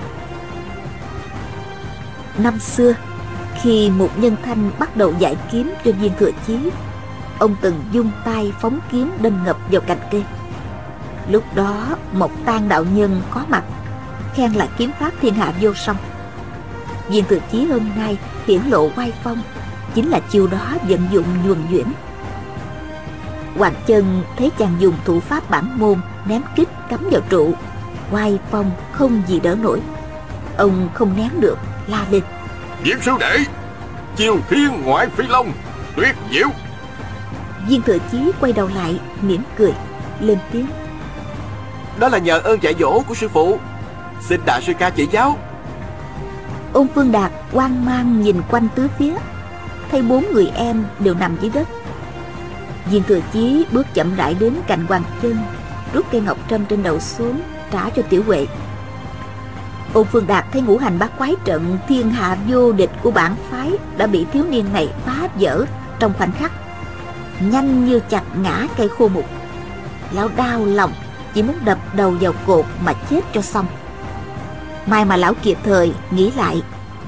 Năm xưa, khi Mục Nhân Thanh bắt đầu giải kiếm cho Viên Thừa Chí, ông từng dung tay phóng kiếm đâm ngập vào cành cây. Lúc đó Mộc Tang đạo nhân có mặt, khen là kiếm pháp thiên hạ vô song. Viên Thừa Chí hôm nay hiển lộ oai phong, chính là chiêu đó vận dụng nhuần nhuyễn. Hoàng Chân thấy chàng dùng thủ pháp bản môn ném kích cắm vào trụ, oai phong không gì đỡ nổi. Ông không nén được, la lên: Viên sư đệ, chiêu thiên ngoại phi long, tuyệt diệu! Viên Thừa Chí quay đầu lại mỉm cười, lên tiếng: Đó là nhờ ơn dạy dỗ của sư phụ, xin đại sư ca chỉ giáo. Ôn Phương Đạt hoang mang nhìn quanh tứ phía, thấy 4 người em đều nằm dưới đất. Viên Thừa Chí bước chậm rãi đến cạnh Hoàng Chân, rút cây ngọc trâm trên đầu xuống trả cho Tiểu Huệ. Ôn Phương Đạt thấy ngũ hành bát quái trận thiên hạ vô địch của bản phái đã bị thiếu niên này phá vỡ trong khoảnh khắc, nhanh như chặt ngã cây khô mục. Lão đau lòng, chỉ muốn đập đầu vào cột mà chết cho xong. May mà lão kịp thời nghĩ lại: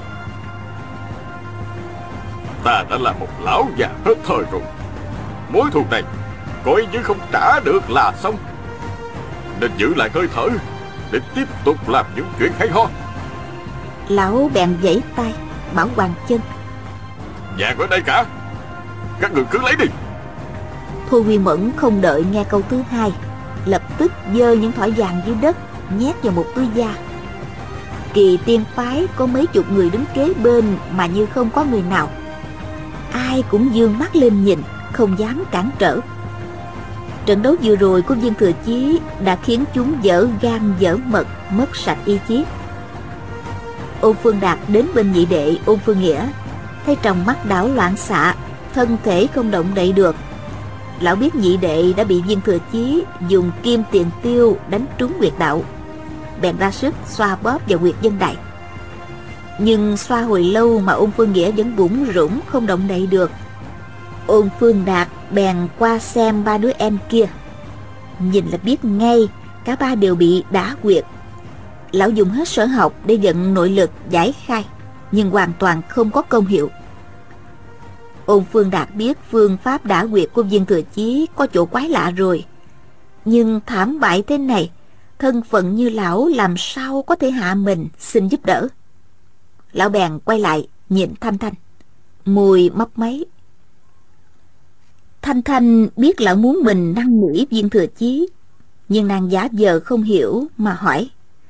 Ta đã là một lão già hết thời rồi, mối thù này coi như không trả được là xong, nên giữ lại hơi thở để tiếp tục làm những chuyện hay ho. Lão bèn vẫy tay bảo Hoàng Chân: Vàng ở đây cả, các người cứ lấy đi. Thôi Quy Mẫn không đợi nghe câu thứ hai, lập tức giơ những thỏi vàng dưới đất nhét vào một túi da. Kỳ tiên phái có mấy chục người đứng kế bên mà như không có người nào, ai cũng dương mắt lên nhìn, không dám cản trở. Trận đấu vừa rồi của Viên Thừa Chí đã khiến chúng dở gan dở mật, mất sạch ý chí. Ôn Phương Đạt đến bên nhị đệ Ôn Phương Nghĩa, thấy trong mắt đảo loạn xạ, thân thể không động đậy được. Lão biết nhị đệ đã bị Viên Thừa Chí dùng kim tiền tiêu đánh trúng huyệt đạo, bèn ra sức xoa bóp vào huyệt dân đại. Nhưng xoa hồi lâu mà Ôn Phương Nghĩa vẫn bủn rủn không động đậy được. Ôn Phương Đạt bèn qua xem 3 đứa em kia, nhìn là biết ngay cả 3 đều bị đả huyệt. Lão dùng hết sở học để vận nội lực giải khai, nhưng hoàn toàn không có công hiệu. Ôn Phương Đạt biết phương pháp đả huyệt của Viên Thừa Chí có chỗ quái lạ rồi, nhưng thảm bại thế này, thân phận như lão làm sao có thể hạ mình xin giúp đỡ. Lão bèn quay lại nhìn Thanh Thanh, môi mấp máy. Thanh Thanh biết lão muốn mình năn nỉ Viên Thừa Chí, nhưng nàng giả vờ không hiểu mà hỏi: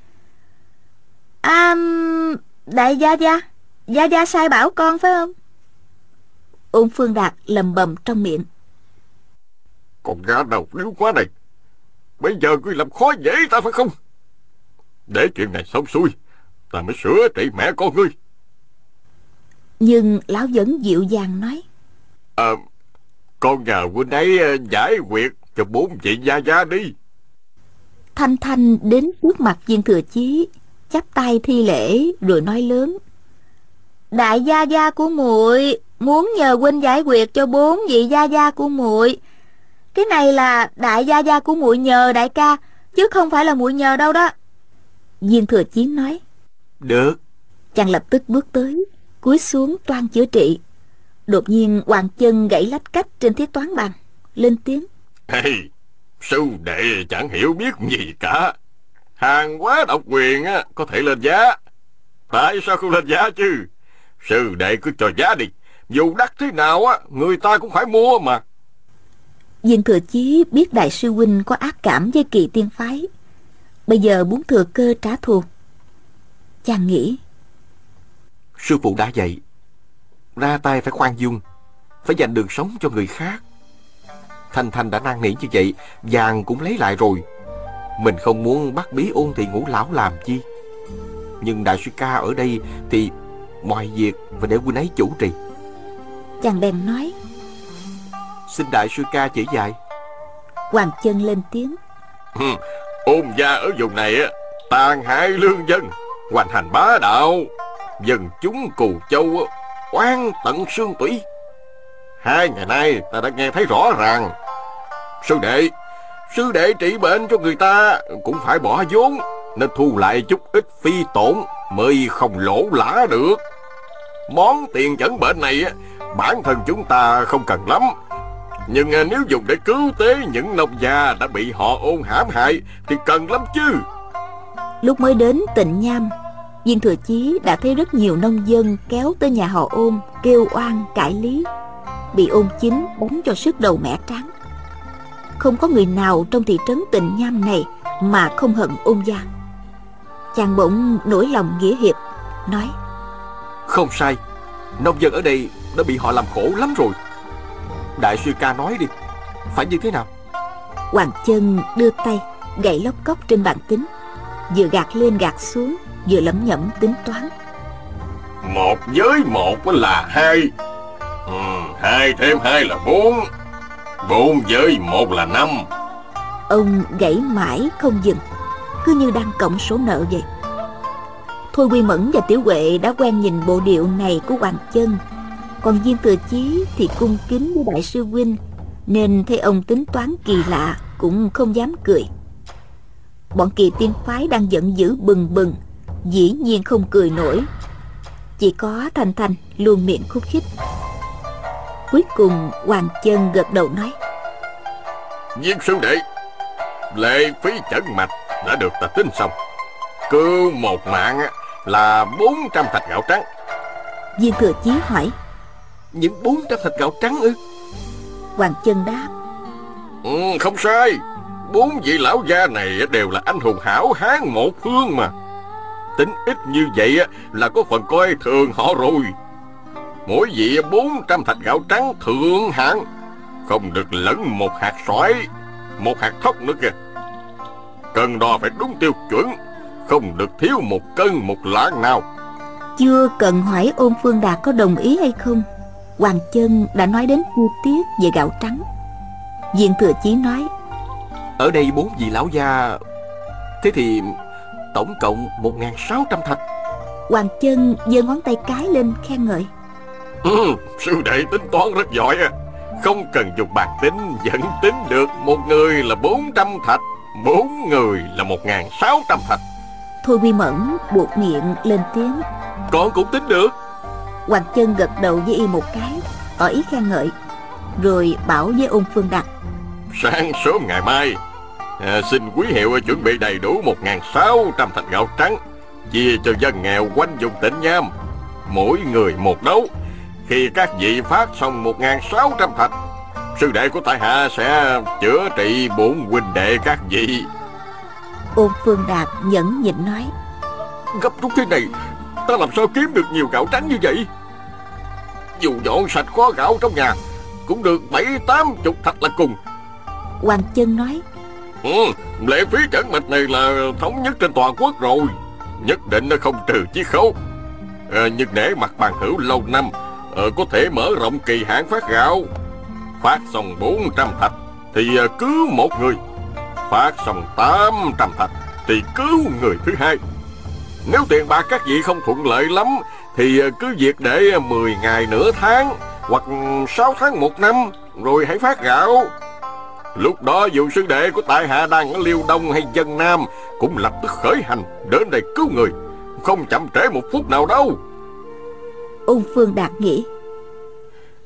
Đại gia gia sai bảo con phải không? Ôn Phương Đạt lầm bầm trong miệng: Con gã đầu điếu quá này, bây giờ ngươi làm khó dễ ta phải không? Để chuyện này xong xuôi, ta mới sửa trị mẹ con ngươi. Nhưng lão vẫn dịu dàng nói: Con nhờ huynh ấy giải quyết cho 4 vị gia gia đi. Thanh Thanh đến trước mặt Viên Thừa Chí, chắp tay thi lễ rồi nói lớn: Đại gia gia của muội muốn nhờ huynh giải quyết cho 4 vị gia gia của muội. Cái này là đại gia gia của muội nhờ đại ca, chứ không phải là muội nhờ đâu đó. Viên Thừa Chí nói: Được. Chàng lập tức bước tới, cúi xuống toan chữa trị. Đột nhiên Hoàng Chân gãy lách cách trên thiết toán bàn, lên tiếng. Hey, sư đệ chẳng hiểu biết gì cả. Hàng hóa độc quyền á, có thể lên giá. Tại sao không lên giá chứ? Sư đệ cứ cho giá đi. Dù đắt thế nào á, người ta cũng phải mua mà. Viên Thừa Chí biết đại sư huynh có ác cảm với Kỳ Tiên phái, bây giờ muốn thừa cơ trả thù. Chàng nghĩ, sư phụ đã dạy, ra tay phải khoan dung, phải dành đường sống cho người khác. Thanh Thanh đã năn nỉ như vậy, vàng cũng lấy lại rồi. Mình không muốn bắt bí Ôn Thị Ngũ lão làm chi. Nhưng đại sư ca ở đây thì mọi việc phải để huynh ấy chủ trì. chàng bèn nói. Xin đại sư ca chỉ dạy. Hoàng Chân lên tiếng. Ôn gia ở vùng này á, tàn hại lương dân, hoành hành bá đạo, dân chúng Cù Châu oán tận xương tủy. 2 ngày nay ta đã nghe thấy rõ ràng. Sư đệ trị bệnh cho người ta cũng phải bỏ vốn, nên thu lại chút ít phi tổn mới không lỗ lã được. Món tiền chẩn bệnh này á, bản thân chúng ta không cần lắm, nhưng nếu dùng để cứu tế những nông gia đã bị họ Ôn hãm hại thì cần lắm chứ. Lúc mới đến Tịnh Nham, Viên Thừa Chí đã thấy rất nhiều nông dân kéo tới nhà họ Ôn kêu oan cãi lý, bị Ôn Chính bóng cho sức đầu mẻ trắng. Không có người nào trong thị trấn Tịnh Nham này mà không hận Ôn gia. Chàng bỗng nổi lòng nghĩa hiệp, nói. Không sai, nông dân ở đây đã bị họ làm khổ lắm rồi. Đại sư ca nói đi, phải như thế nào? Hoàng Chân đưa tay gậy lóc cốc trên bàn tính, vừa gạt lên gạt xuống, vừa lẩm nhẩm tính toán. 1 với 1 là 2, 2 thêm 2 là 4, 4 với 1 là 5. Ông gãy mãi không dừng, cứ như đang cộng số nợ vậy. Thôi Quy Mẫn và Tiểu Huệ đã quen nhìn bộ điệu này của Hoàng Chân, còn Viên Thừa Chí thì cung kính với đại sư huynh, nên thấy ông tính toán kỳ lạ cũng không dám cười. Bọn Kỳ Tiên phái đang giận dữ bừng bừng, dĩ nhiên không cười nổi. Chỉ có Thanh Thanh luôn miệng khúc khích. Cuối cùng Hoàng Chân gật đầu nói. Viên sư đệ, lệ phí chẩn mạch đã được ta tính xong. Cứ 1 mạng là 400 thạch gạo trắng. Viên Thừa Chí hỏi. Những 400 thạch gạo trắng ư? Hoàng Chân đáp. Không sai, 4 vị lão gia này đều là anh hùng hảo hán một phương mà. Tính ít như vậy là có phần coi thường họ rồi. Mỗi vị 400 thạch gạo trắng thượng hạng, không được lẫn 1 hạt xoài, 1 hạt thóc nữa kìa. Cân đo phải đúng tiêu chuẩn, không được thiếu 1 cân 1 lạng nào. Chưa cần hỏi Ôn Phương Đạt có đồng ý hay không, Hoàng Chân đã nói đến chi tiết về gạo trắng. Viên Thừa Chí nói. Ở đây 4 vị lão gia, thế thì tổng cộng 1.600 thạch. Hoàng Chân giơ ngón tay cái lên khen ngợi. Sư đệ tính toán rất giỏi. Không cần dùng bạc tính vẫn tính được. 1 người là 400 thạch, 4 người là 1.600 thạch. Thôi Quy Mẫn buột miệng lên tiếng. Con cũng tính được. Hoàng Chân gật đầu với y một cái, tỏ ý khen ngợi, rồi bảo với Ôn Phương Đạt. Sáng sớm ngày mai, xin quý hiệu chuẩn bị đầy đủ 1.600 thạch gạo trắng, chia cho dân nghèo quanh vùng Tịnh Nham, mỗi người 1 đấu. Khi các vị phát xong 1.600 thạch, sư đệ của tại hạ sẽ chữa trị 4 huynh đệ các vị. Ôn Phương Đạt nhẫn nhịn nói. Gấp rút thế này, ta làm sao kiếm được nhiều gạo trắng như vậy? Dù dọn sạch kho gạo trong nhà cũng được 70-80 thạch là cùng. Hoàng Chân nói. Lệ phí trấn mạch này là thống nhất trên toàn quốc rồi, nhất định nó không trừ chiết khấu. Nhưng để mặt bằng hữu lâu năm, có thể mở rộng kỳ hạn phát gạo. Phát xong 400 thạch thì cứu 1 người, phát xong 800 thạch thì cứu người thứ 2. Nếu tiền bạc các vị không thuận lợi lắm thì cứ việc để 10 ngày nửa tháng, hoặc 6 tháng 1 năm, rồi hãy phát gạo. Lúc đó dù sư đệ của tại hạ đang ở Liêu Đông hay Vân Nam cũng lập tức khởi hành đến đây cứu người, không chậm trễ 1 phút nào đâu. Ôn Phương Đạt nghĩ.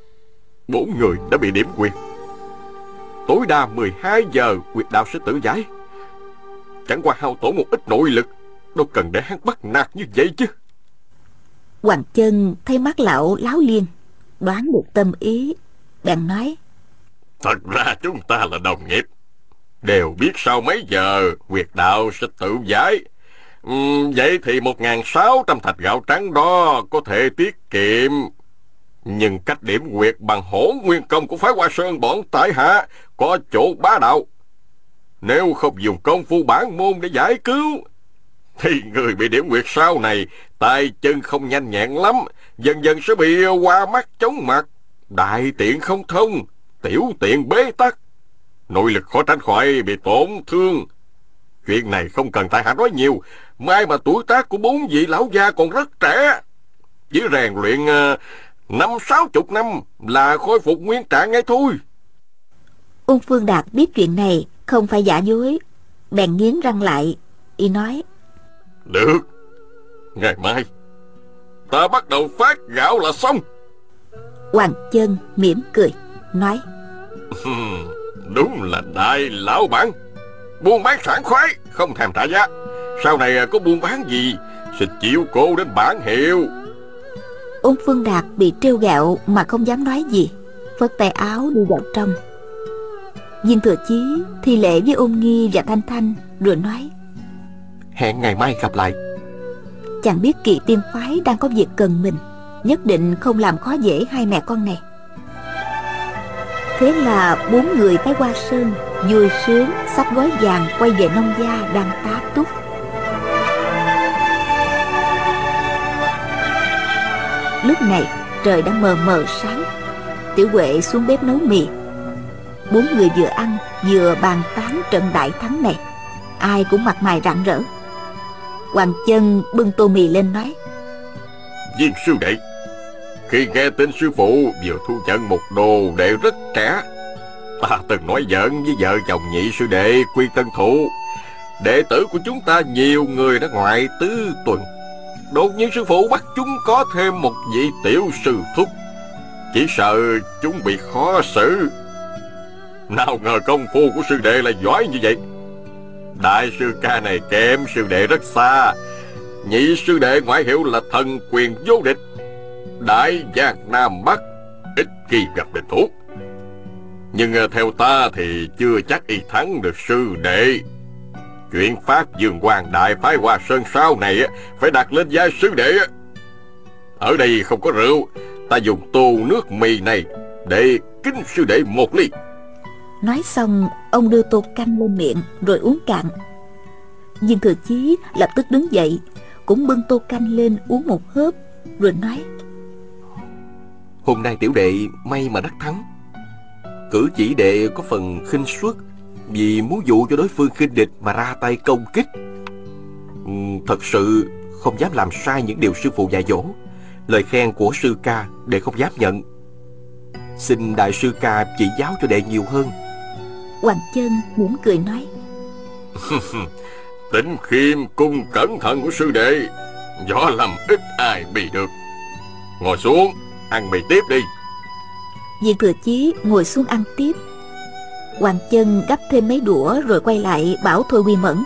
4 người đã bị điểm quyệt. Tối đa 12 giờ huyệt đạo sẽ tự giải. Chẳng qua hao tổn một ít nội lực, đâu cần để hắn bắt nạt như vậy chứ. Hoàng Chân thấy mắt lão láo liên, đoán được tâm ý, bèn nói: Thật ra chúng ta là đồng nghiệp, đều biết sau mấy giờ huyệt đạo sẽ tự giải. Vậy thì 1.600 thạch gạo trắng đó có thể tiết kiệm. Nhưng cách điểm huyệt bằng Hỗn Nguyên công của phái Hoa Sơn bọn tại hạ có chỗ bá đạo. Nếu không dùng công phu bản môn để giải cứu, thì người bị điểm huyệt sau này tay chân không nhanh nhẹn lắm, dần dần sẽ bị hoa mắt chóng mặt, đại tiện không thông, tiểu tiện bế tắc, nội lực khó tránh khỏi bị tổn thương. Chuyện này không cần tại hạ nói nhiều, mai mà tuổi tác của 4 vị lão gia còn rất trẻ, chỉ rèn luyện 50-60 năm là khôi phục nguyên trạng ngay thôi. Ung Phương Đạt biết chuyện này không phải giả dối, bèn nghiến răng lại, y nói: Được, ngày mai ta bắt đầu phát gạo là xong. Hoàng Chân mỉm cười nói: Đúng là đại lão bản, buôn bán sảng khoái, không thèm trả giá. Sau này có buôn bán gì xin chịu cô đến bản hiệu. Ung Phương Đạt bị trêu ghẹo mà không dám nói gì, phất tay áo đi vào trong. Viên Thừa Chí thi lễ với Ôn Nghi và Thanh Thanh rồi nói: Hẹn ngày mai gặp lại. Chàng biết Kỵ Tiên phái đang có việc cần mình, nhất định không làm khó dễ hai mẹ con này. Thế là 4 người phái Hoa Sơn vui sướng xách gói vàng quay về nông gia đang tá túc. Lúc này trời đã mờ mờ sáng. Tiểu Huệ xuống bếp nấu mì. 4 người vừa ăn vừa bàn tán trận đại thắng này, ai cũng mặt mày rạng rỡ. Hoàng Chân bưng tô mì lên nói: Viên sư đệ, khi nghe tin sư phụ vừa thu nhận một đồ đệ rất trẻ, ta từng nói giỡn với vợ chồng nhị sư đệ Quy Tân Thụ, đệ tử của chúng ta nhiều người đã ngoại tứ tuần. Đột nhiên sư phụ bắt chúng có thêm một vị tiểu sư thúc, chỉ sợ chúng bị khó xử. Nào ngờ công phu của sư đệ là giỏi như vậy. Đại sư ca này kém sư đệ rất xa. Nhị sư đệ ngoại hiệu là thần quyền vô địch, đại giang nam bắc, ít khi gặp địch thủ. Nhưng theo ta thì chưa chắc y thắng được sư đệ. Chuyện phát dương hoàng đại phái Hoa Sơn sau này phải đặt lên vai sư đệ. Ở đây không có rượu, ta dùng tô nước mì này để kính sư đệ một ly. Nói xong ông đưa tô canh lên miệng rồi uống cạn. Viên Thừa Chí lập tức đứng dậy, cũng bưng tô canh lên uống một hớp rồi nói: Hôm nay tiểu đệ may mà đắc thắng. Cử chỉ đệ có phần khinh suất, vì muốn dụ cho đối phương khinh địch mà ra tay công kích. Thật sự không dám làm sai những điều sư phụ dạy dỗ. Lời khen của sư ca đệ không dám nhận. Xin đại sư ca chỉ giáo cho đệ nhiều hơn. Hoàng Chân mỉm cười nói: Tính khiêm cung cẩn thận của sư đệ, võ lâm ít ai bị được. Ngồi xuống ăn mì tiếp đi. Viên Thừa Chí ngồi xuống ăn tiếp. Hoàng Chân gắp thêm mấy đũa rồi quay lại bảo Thôi Quy Mẫn: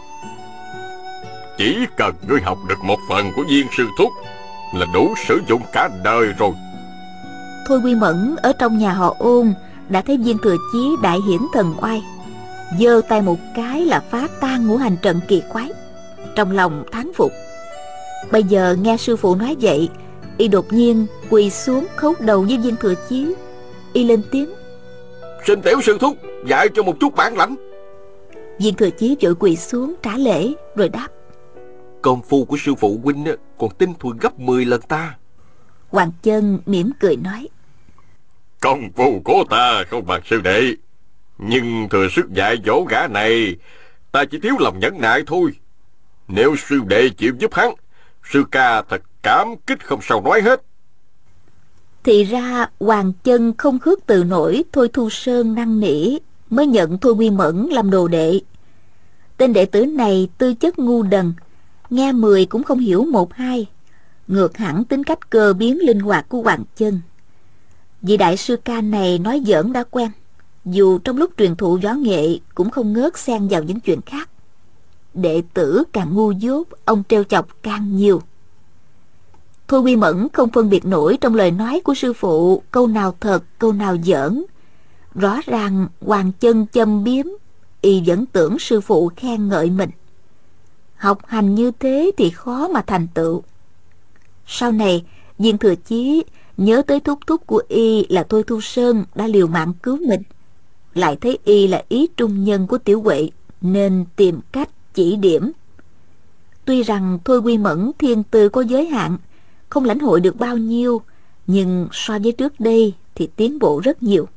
Chỉ cần ngươi học được một phần của Viên sư thúc là đủ sử dụng cả đời rồi. Thôi Quy Mẫn ở trong nhà họ Ôn đã thấy Viên Thừa Chí đại hiển thần oai, giơ tay một cái là phá tan ngũ hành trận kỳ quái, trong lòng thán phục. Bây giờ nghe sư phụ nói vậy, y đột nhiên quỳ xuống khấu đầu với Viên Thừa Chí. Y lên tiếng: Xin tiểu sư thúc dạy cho một chút bản lãnh. Viên Thừa Chí vội quỳ xuống trả lễ rồi đáp: Công phu của sư phụ huynh còn tinh thuần gấp 10 lần ta. Hoàng Chân mỉm cười nói: Công phu của ta không bằng sư đệ, nhưng thừa sức dạy dỗ gã này, ta chỉ thiếu lòng nhẫn nại thôi. Nếu sư đệ chịu giúp hắn, sư ca thật cảm kích không sao nói hết. Thì ra Hoàng Chân không khước từ nổi Thôi Thu Sơn năn nỉ, mới nhận Thôi Quy Mẫn làm đồ đệ. Tên đệ tử này tư chất ngu đần, nghe 10 cũng không hiểu 1-2, ngược hẳn tính cách cơ biến linh hoạt của Hoàng Chân. Vị đại sư ca này nói giỡn đã quen, dù trong lúc truyền thụ võ nghệ cũng không ngớt xen vào những chuyện khác. Đệ tử càng ngu dốt, ông trêu chọc càng nhiều. Thôi Quy Mẫn không phân biệt nổi trong lời nói của sư phụ câu nào thật, câu nào giỡn. Rõ ràng Hoàng Chân châm biếm, y vẫn tưởng sư phụ khen ngợi mình. Học hành như thế thì khó mà thành tựu. Sau này, Viên Thừa Chí nhớ tới thúc thúc của y là Thôi Thu Sơn đã liều mạng cứu mình, lại thấy y là ý trung nhân của Tiểu Huệ, nên tìm cách chỉ điểm. Tuy rằng Thôi Quy Mẫn thiên tư có giới hạn, không lãnh hội được bao nhiêu, nhưng so với trước đây thì tiến bộ rất nhiều.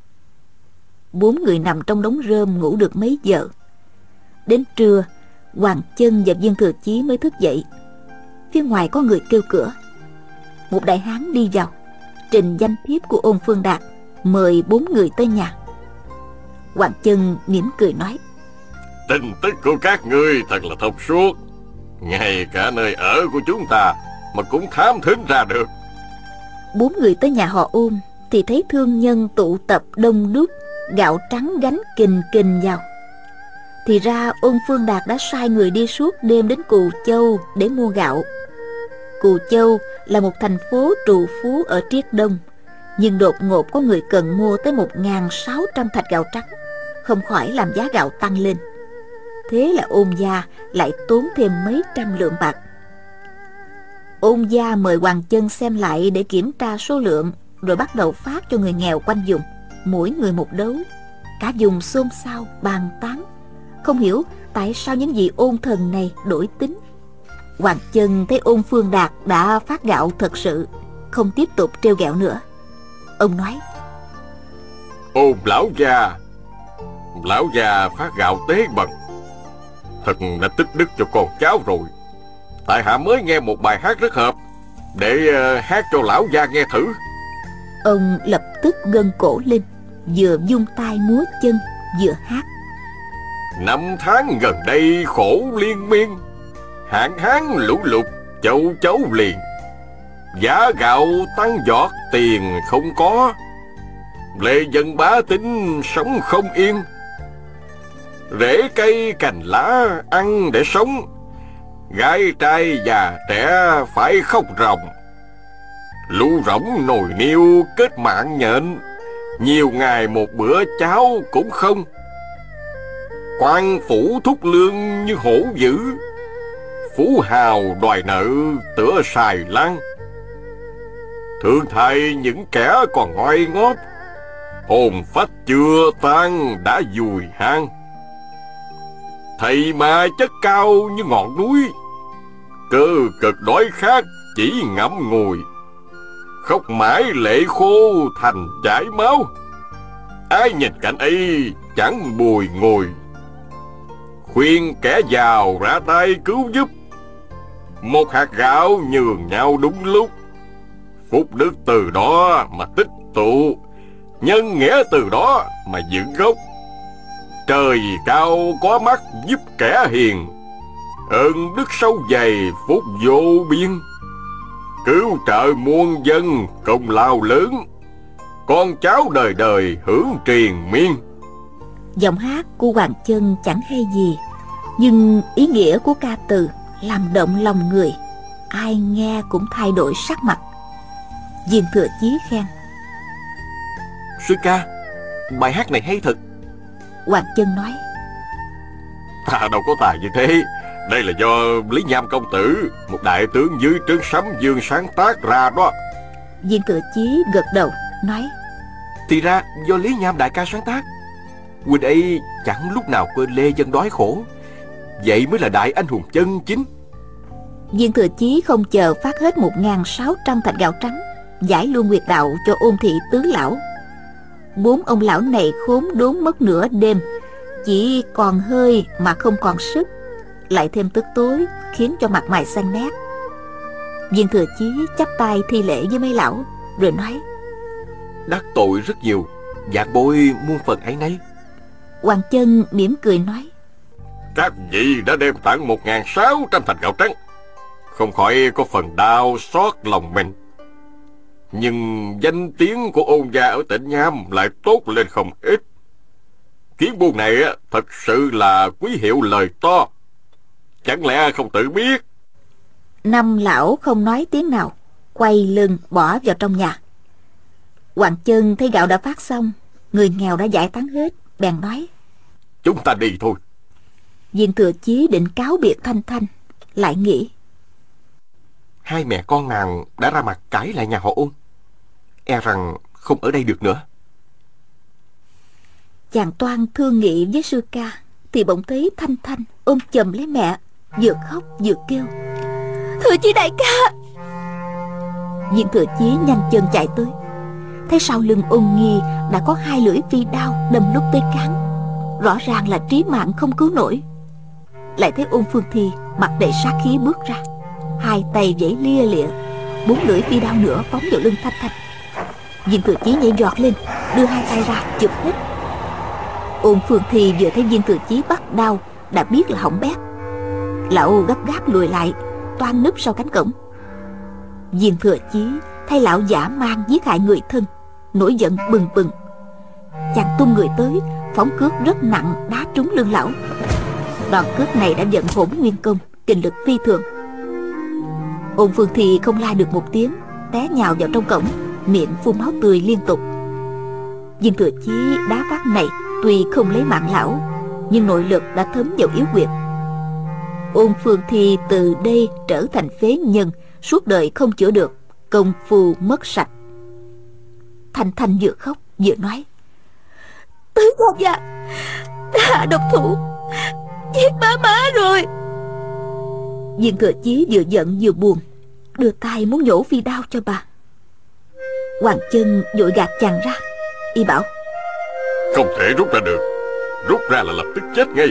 4 người nằm trong đống rơm ngủ được mấy giờ. Đến trưa, Hoàng Chân và Viên Thừa Chí mới thức dậy. Phía ngoài có người kêu cửa. Một đại hán đi vào, trình danh thiếp của Ôn Phương Đạt, mời 4 người tới nhà. Hoàng Chân mỉm cười nói: Tin tức của các ngươi thật là thông suốt, ngay cả nơi ở của chúng ta mà cũng thám thính ra được. 4 người tới nhà họ Ôn thì thấy thương nhân tụ tập đông đúc, gạo trắng gánh kình kình vào. Thì ra Ôn Phương Đạt đã sai người đi suốt đêm đến Cù Châu để mua gạo. Cù Châu là một thành phố trù phú ở Triết Đông, nhưng đột ngột có người cần mua tới 1.600 thạch gạo trắng, không khỏi làm giá gạo tăng lên. Thế là Ôn gia lại tốn thêm mấy trăm lượng bạc. Ôn gia mời Hoàng Chân xem lại để kiểm tra số lượng, rồi bắt đầu phát cho người nghèo quanh vùng, mỗi người một đấu. Cả vùng xôn xao bàn tán, không hiểu tại sao những vị ôn thần này đổi tính. Hoàng Chân thấy Ôn Phương Đạt đã phát gạo thật sự, không tiếp tục trêu ghẹo nữa. Ông nói: Ôn lão già phát gạo tế bần, thật là tích đức cho con cháu rồi. Tại hạ mới nghe một bài hát rất hợp, để hát cho lão gia nghe thử. Ông lập tức gân cổ lên, vừa vung tay múa chân vừa hát: Năm tháng gần đây khổ liên miên, hạn hán lũ lụt châu chấu liền. Giá gạo tăng giọt tiền không có, lệ dân bá tính sống không yên. Rễ cây cành lá ăn để sống, gái trai già trẻ phải khóc ròng. Lũ rỗng nồi niêu kết mạng nhện, nhiều ngày một bữa cháo cũng không. Quan phủ thúc lương như hổ dữ, phú hào đòi nợ tựa xài lan. Thương thay những kẻ còn ngoan ngót, hồn phách chưa tan đã vùi hang. Thầy mà chất cao như ngọn núi, cơ cực đói khát chỉ ngậm ngùi. Khóc mãi lệ khô thành chảy máu, ai nhìn cảnh ấy chẳng bùi ngùi. Khuyên kẻ giàu ra tay cứu giúp, một hạt gạo nhường nhau đúng lúc. Phúc đức từ đó mà tích tụ, nhân nghĩa từ đó mà dựng gốc. Trời cao có mắt giúp kẻ hiền, ơn đức sâu dày phúc vô biên. Cứu trợ muôn dân công lao lớn, con cháu đời đời hưởng triền miên. Giọng hát của Hoàng Chân chẳng hay gì, nhưng ý nghĩa của ca từ làm động lòng người, ai nghe cũng thay đổi sắc mặt. Viên Thừa Chí khen: Sư ca, bài hát này hay thật. Hoàng Chân nói: Ta đâu có tài như thế, đây là do Lý Nham công tử, một đại tướng dưới trướng Sấm Dương sáng tác ra đó. Viên Thừa Chí gật đầu nói: Thì ra do Lý Nham đại ca sáng tác. Huynh ấy chẳng lúc nào quên lê dân đói khổ, vậy mới là đại anh hùng chân chính. Viên Thừa Chí không chờ phát hết 1.600 thạch gạo trắng, giải luôn nguyệt đạo cho Ôn thị tứ lão. 4 ông lão này khốn đốn mất nửa đêm, chỉ còn hơi mà không còn sức, lại thêm tức tối khiến cho mặt mày xanh mét. Viên Thừa Chí chắp tay thi lễ với mấy lão rồi nói: Đắc tội rất nhiều, vạn bối muôn phần ấy nấy. Hoàng Chân mỉm cười nói: Các vị đã đem tặng 1.600 thạch gạo trắng, không khỏi có phần đau xót lòng mình. Nhưng danh tiếng của Ôn gia ở Tịnh Nham lại tốt lên không ít. Kiến buôn này thật sự là quý hiệu lời to. Chẳng lẽ không tự biết? Năm lão không nói tiếng nào, quay lưng bỏ vào trong nhà. Hoàng Chân thấy gạo đã phát xong, người nghèo đã giải tán hết, bèn nói: Chúng ta đi thôi. Viên Thừa Chí định cáo biệt Thanh Thanh, lại nghĩ: Hai mẹ con nàng đã ra mặt cãi lại nhà họ Ôn, e rằng không ở đây được nữa. Chàng toan thương nghị với sư ca, thì bỗng thấy Thanh Thanh ôm chầm lấy mẹ, vừa khóc vừa kêu: Thừa Chí đại ca! Viên Thừa Chí nhanh chân chạy tới, thấy sau lưng Ôn Nghi đã có 2 lưỡi phi đao đâm lúc tới cán, rõ ràng là trí mạng không cứu nổi. Lại thấy Ôn Phương Thi mặt đầy sát khí bước ra, 2 tay vẫy lia lịa, 4 lưỡi phi đao nữa phóng vào lưng Thanh Thanh. Viên Thừa Chí nhảy giọt lên, đưa 2 tay ra chụp hết. Ôn Phương Thi vừa thấy Viên Thừa Chí bắt đao đã biết là hỏng bét. Lão gấp gáp lùi lại, toan núp sau cánh cổng. Viên Thừa Chí thấy lão dã man giết hại người thân, nổi giận bừng bừng. Chàng tung người tới, phóng cước rất nặng đá trúng lưng lão. Đòn cước này đã vận Hỗn Nguyên Công, kình lực phi thường. Ôn Phương Thi không la được một tiếng, té nhào vào trong cổng, miệng phun máu tươi liên tục. Viên Thừa Chí đá phát này tuy không lấy mạng lão, nhưng nội lực đã thấm vào yếu huyệt. Ôn Phương Thi từ đây trở thành phế nhân, suốt đời không chữa được, công phu mất sạch. Thanh Thanh vừa khóc vừa nói: Tứ Tôn gia đã độc thủ giết má rồi. Viên Thừa Chí vừa giận vừa buồn, đưa tay muốn nhổ phi đao cho bà. Hoàng Chân vội gạt chàng ra, y bảo: Không thể rút ra được, rút ra là lập tức chết ngay.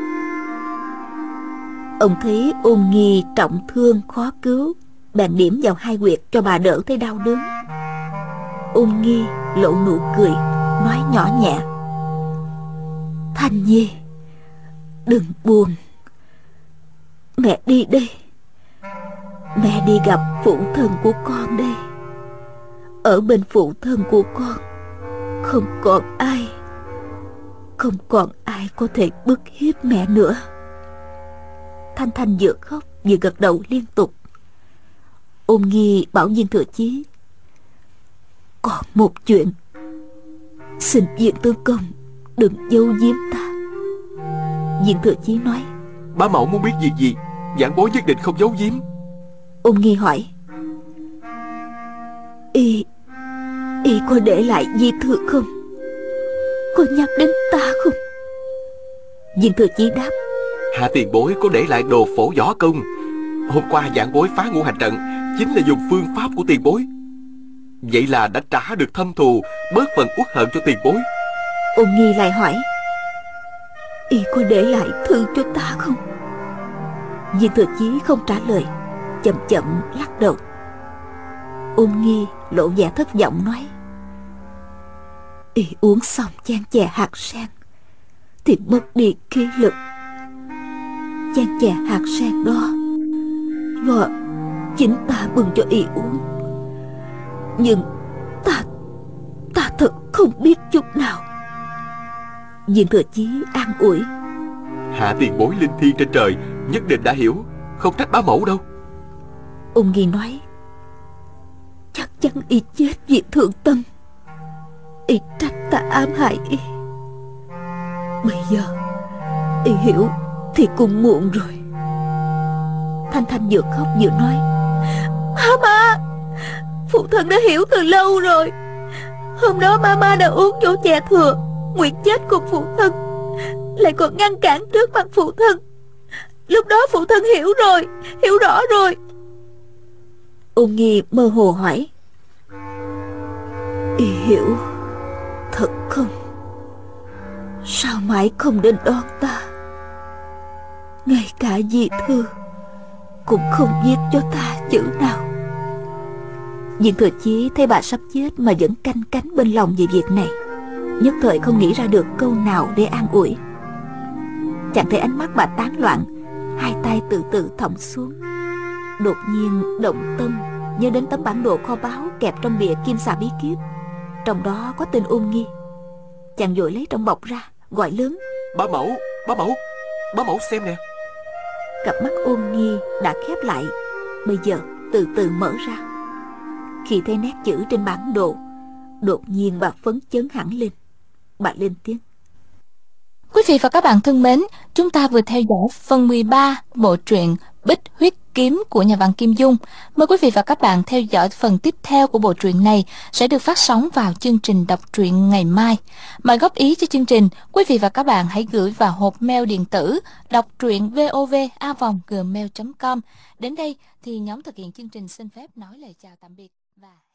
Ông thấy Ôn Nghi trọng thương khó cứu, bèn điểm vào 2 huyệt cho bà đỡ thấy đau đớn. Ôn Nghi lộ nụ cười, nói nhỏ nhẹ: Thanh Nhi, đừng buồn, mẹ đi đây. Mẹ đi gặp phụ thân của con đây. Ở bên phụ thân của con không còn ai có thể bức hiếp mẹ nữa. Thanh Thanh vừa khóc vừa gật đầu liên tục. Ôn Nghi bảo Viên Thừa Chí: Còn một chuyện, xin Viên tướng công đừng giấu giếm ta. Viên Thừa Chí nói: Bá mẫu muốn biết việc gì, vãn bối nhất định không giấu giếm. Ôn Nghi hỏi: Y có để lại di thư không? Có nhắc đến ta không? Viên Thừa Chí đáp: Hạ tiền bối có để lại đồ phổ võ công. Hôm qua vãn bối phá Ngũ Hành Trận chính là dùng phương pháp của tiền bối. Vậy là đã trả được thâm thù, bớt phần uất hận cho tiền bối. Ôn Nghi lại hỏi: Y có để lại thư cho ta không? Viên Thừa Chí không trả lời, chậm chậm lắc đầu. Ôn Nghi lộ vẻ thất vọng nói: Y uống xong chén chè hạt sen thì mất đi khí lực. Chén chè hạt sen đó do chính ta bưng cho Y uống, nhưng ta thật không biết chút nào. Viên Thừa Chí an ủi: Hạ tiền bối linh thiêng trên trời nhất định đã hiểu, không trách bá mẫu đâu. Ôn Nghi nói: Chắc chắn Y chết vì thượng tâm. Y trách ta ám hại Y. Bây giờ Y hiểu thì cũng muộn rồi. Thanh Thanh vừa khóc vừa nói: Má, phụ thân đã hiểu từ lâu rồi. Hôm đó Mama đã uống chỗ chè thừa, nguyện chết cùng phụ thân, lại còn ngăn cản trước mặt phụ thân. Lúc đó phụ thân hiểu rõ rồi. Ôn Nghi mơ hồ hỏi: Y hiểu thật không? Sao mãi không đến đón ta? Ngay cả di thư cũng không viết cho ta chữ nào. Viên Thừa Chí thấy bà sắp chết mà vẫn canh cánh bên lòng về việc này, nhất thời không nghĩ ra được câu nào để an ủi. Chàng thấy ánh mắt bà tán loạn, 2 tay từ từ thõng xuống. Đột nhiên động tâm, nhớ đến tấm bản đồ kho báu kẹp trong bìa kim xà bí kíp, trong đó có tên Ôn Nghi. Chàng vội lấy trong bọc ra, gọi lớn: Bá mẫu, bá mẫu, bá mẫu xem nè. Cặp mắt Ôn Nghi đã khép lại, bây giờ từ từ mở ra. Khi thấy nét chữ trên bản đồ, đột nhiên bà phấn chấn hẳn lên. Bà lên tiếng: Quý vị và các bạn thân mến, chúng ta vừa theo dõi phần 13 bộ truyện Bích Huyết Kiếm của nhà văn Kim Dung. Mời quý vị và các bạn theo dõi phần tiếp theo của bộ truyện này sẽ được phát sóng vào chương trình đọc truyện ngày mai. Mời góp ý cho chương trình, quý vị và các bạn hãy gửi vào hộp mail điện tử đọc truyện vov@gmail.com. Đến đây thì nhóm thực hiện chương trình xin phép nói lời chào tạm biệt và